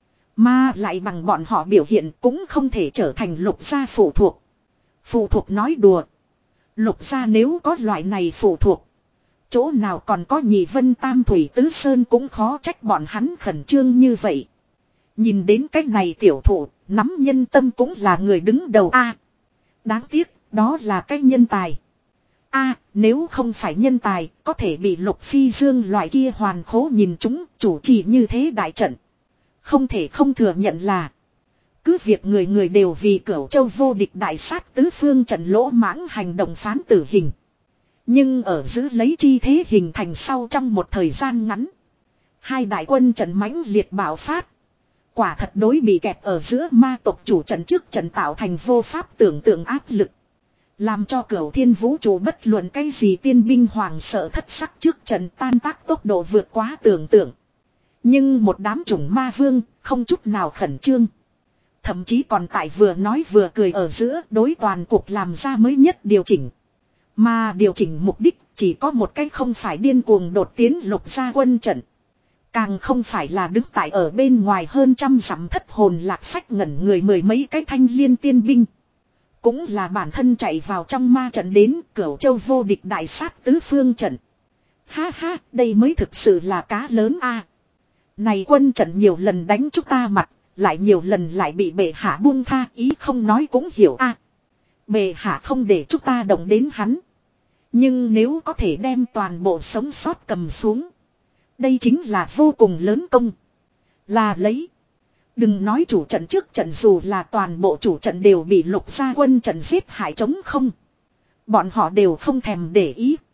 Mà lại bằng bọn họ biểu hiện cũng không thể trở thành lục gia phụ thuộc. Phụ thuộc nói đùa. Lục gia nếu có loại này phụ thuộc. Chỗ nào còn có nhị vân tam thủy tứ sơn cũng khó trách bọn hắn khẩn trương như vậy. Nhìn đến cái này tiểu thủ, nắm nhân tâm cũng là người đứng đầu a. Đáng tiếc, đó là cái nhân tài. A, nếu không phải nhân tài, có thể bị Lục Phi Dương loại kia hoàn khố nhìn chúng, chủ trì như thế đại trận. Không thể không thừa nhận là cứ việc người người đều vì Cửu Châu vô địch đại sát tứ phương trận lỗ mãng hành động phán tử hình. Nhưng ở giữ lấy chi thế hình thành sau trong một thời gian ngắn. Hai đại quân trận mãnh liệt bạo phát. Quả thật đối bị kẹp ở giữa ma tộc chủ trận trước trận tạo thành vô pháp tưởng tượng áp lực. Làm cho Cửu Thiên vũ trụ bất luận cái gì tiên binh hoàng sợ thất sắc trước trận tan tác tốc độ vượt quá tưởng tượng. Nhưng một đám chủng ma vương không chút nào khẩn trương. Thậm chí còn tại vừa nói vừa cười ở giữa đối toàn cuộc làm ra mới nhất điều chỉnh. Mà điều chỉnh mục đích chỉ có một cách không phải điên cuồng đột tiến lục gia quân trận. Càng không phải là đứng tại ở bên ngoài hơn trăm dặm thất hồn lạc phách ngẩn người mười mấy cái thanh liên tiên binh. Cũng là bản thân chạy vào trong ma trận đến Cửu Châu vô địch đại sát tứ phương trận. Ha ha, đây mới thực sự là cá lớn a. Này quân trận nhiều lần đánh chúng ta mặt, lại nhiều lần lại bị bệ hạ buông tha ý không nói cũng hiểu a. Bệ hạ không để chúng ta động đến hắn. Nhưng nếu có thể đem toàn bộ sống sót cầm xuống. Đây chính là vô cùng lớn công. Là lấy. Đừng nói chủ trận trước trận dù là toàn bộ chủ trận đều bị lục gia quân trận giết hại trống không. Bọn họ đều không thèm để ý.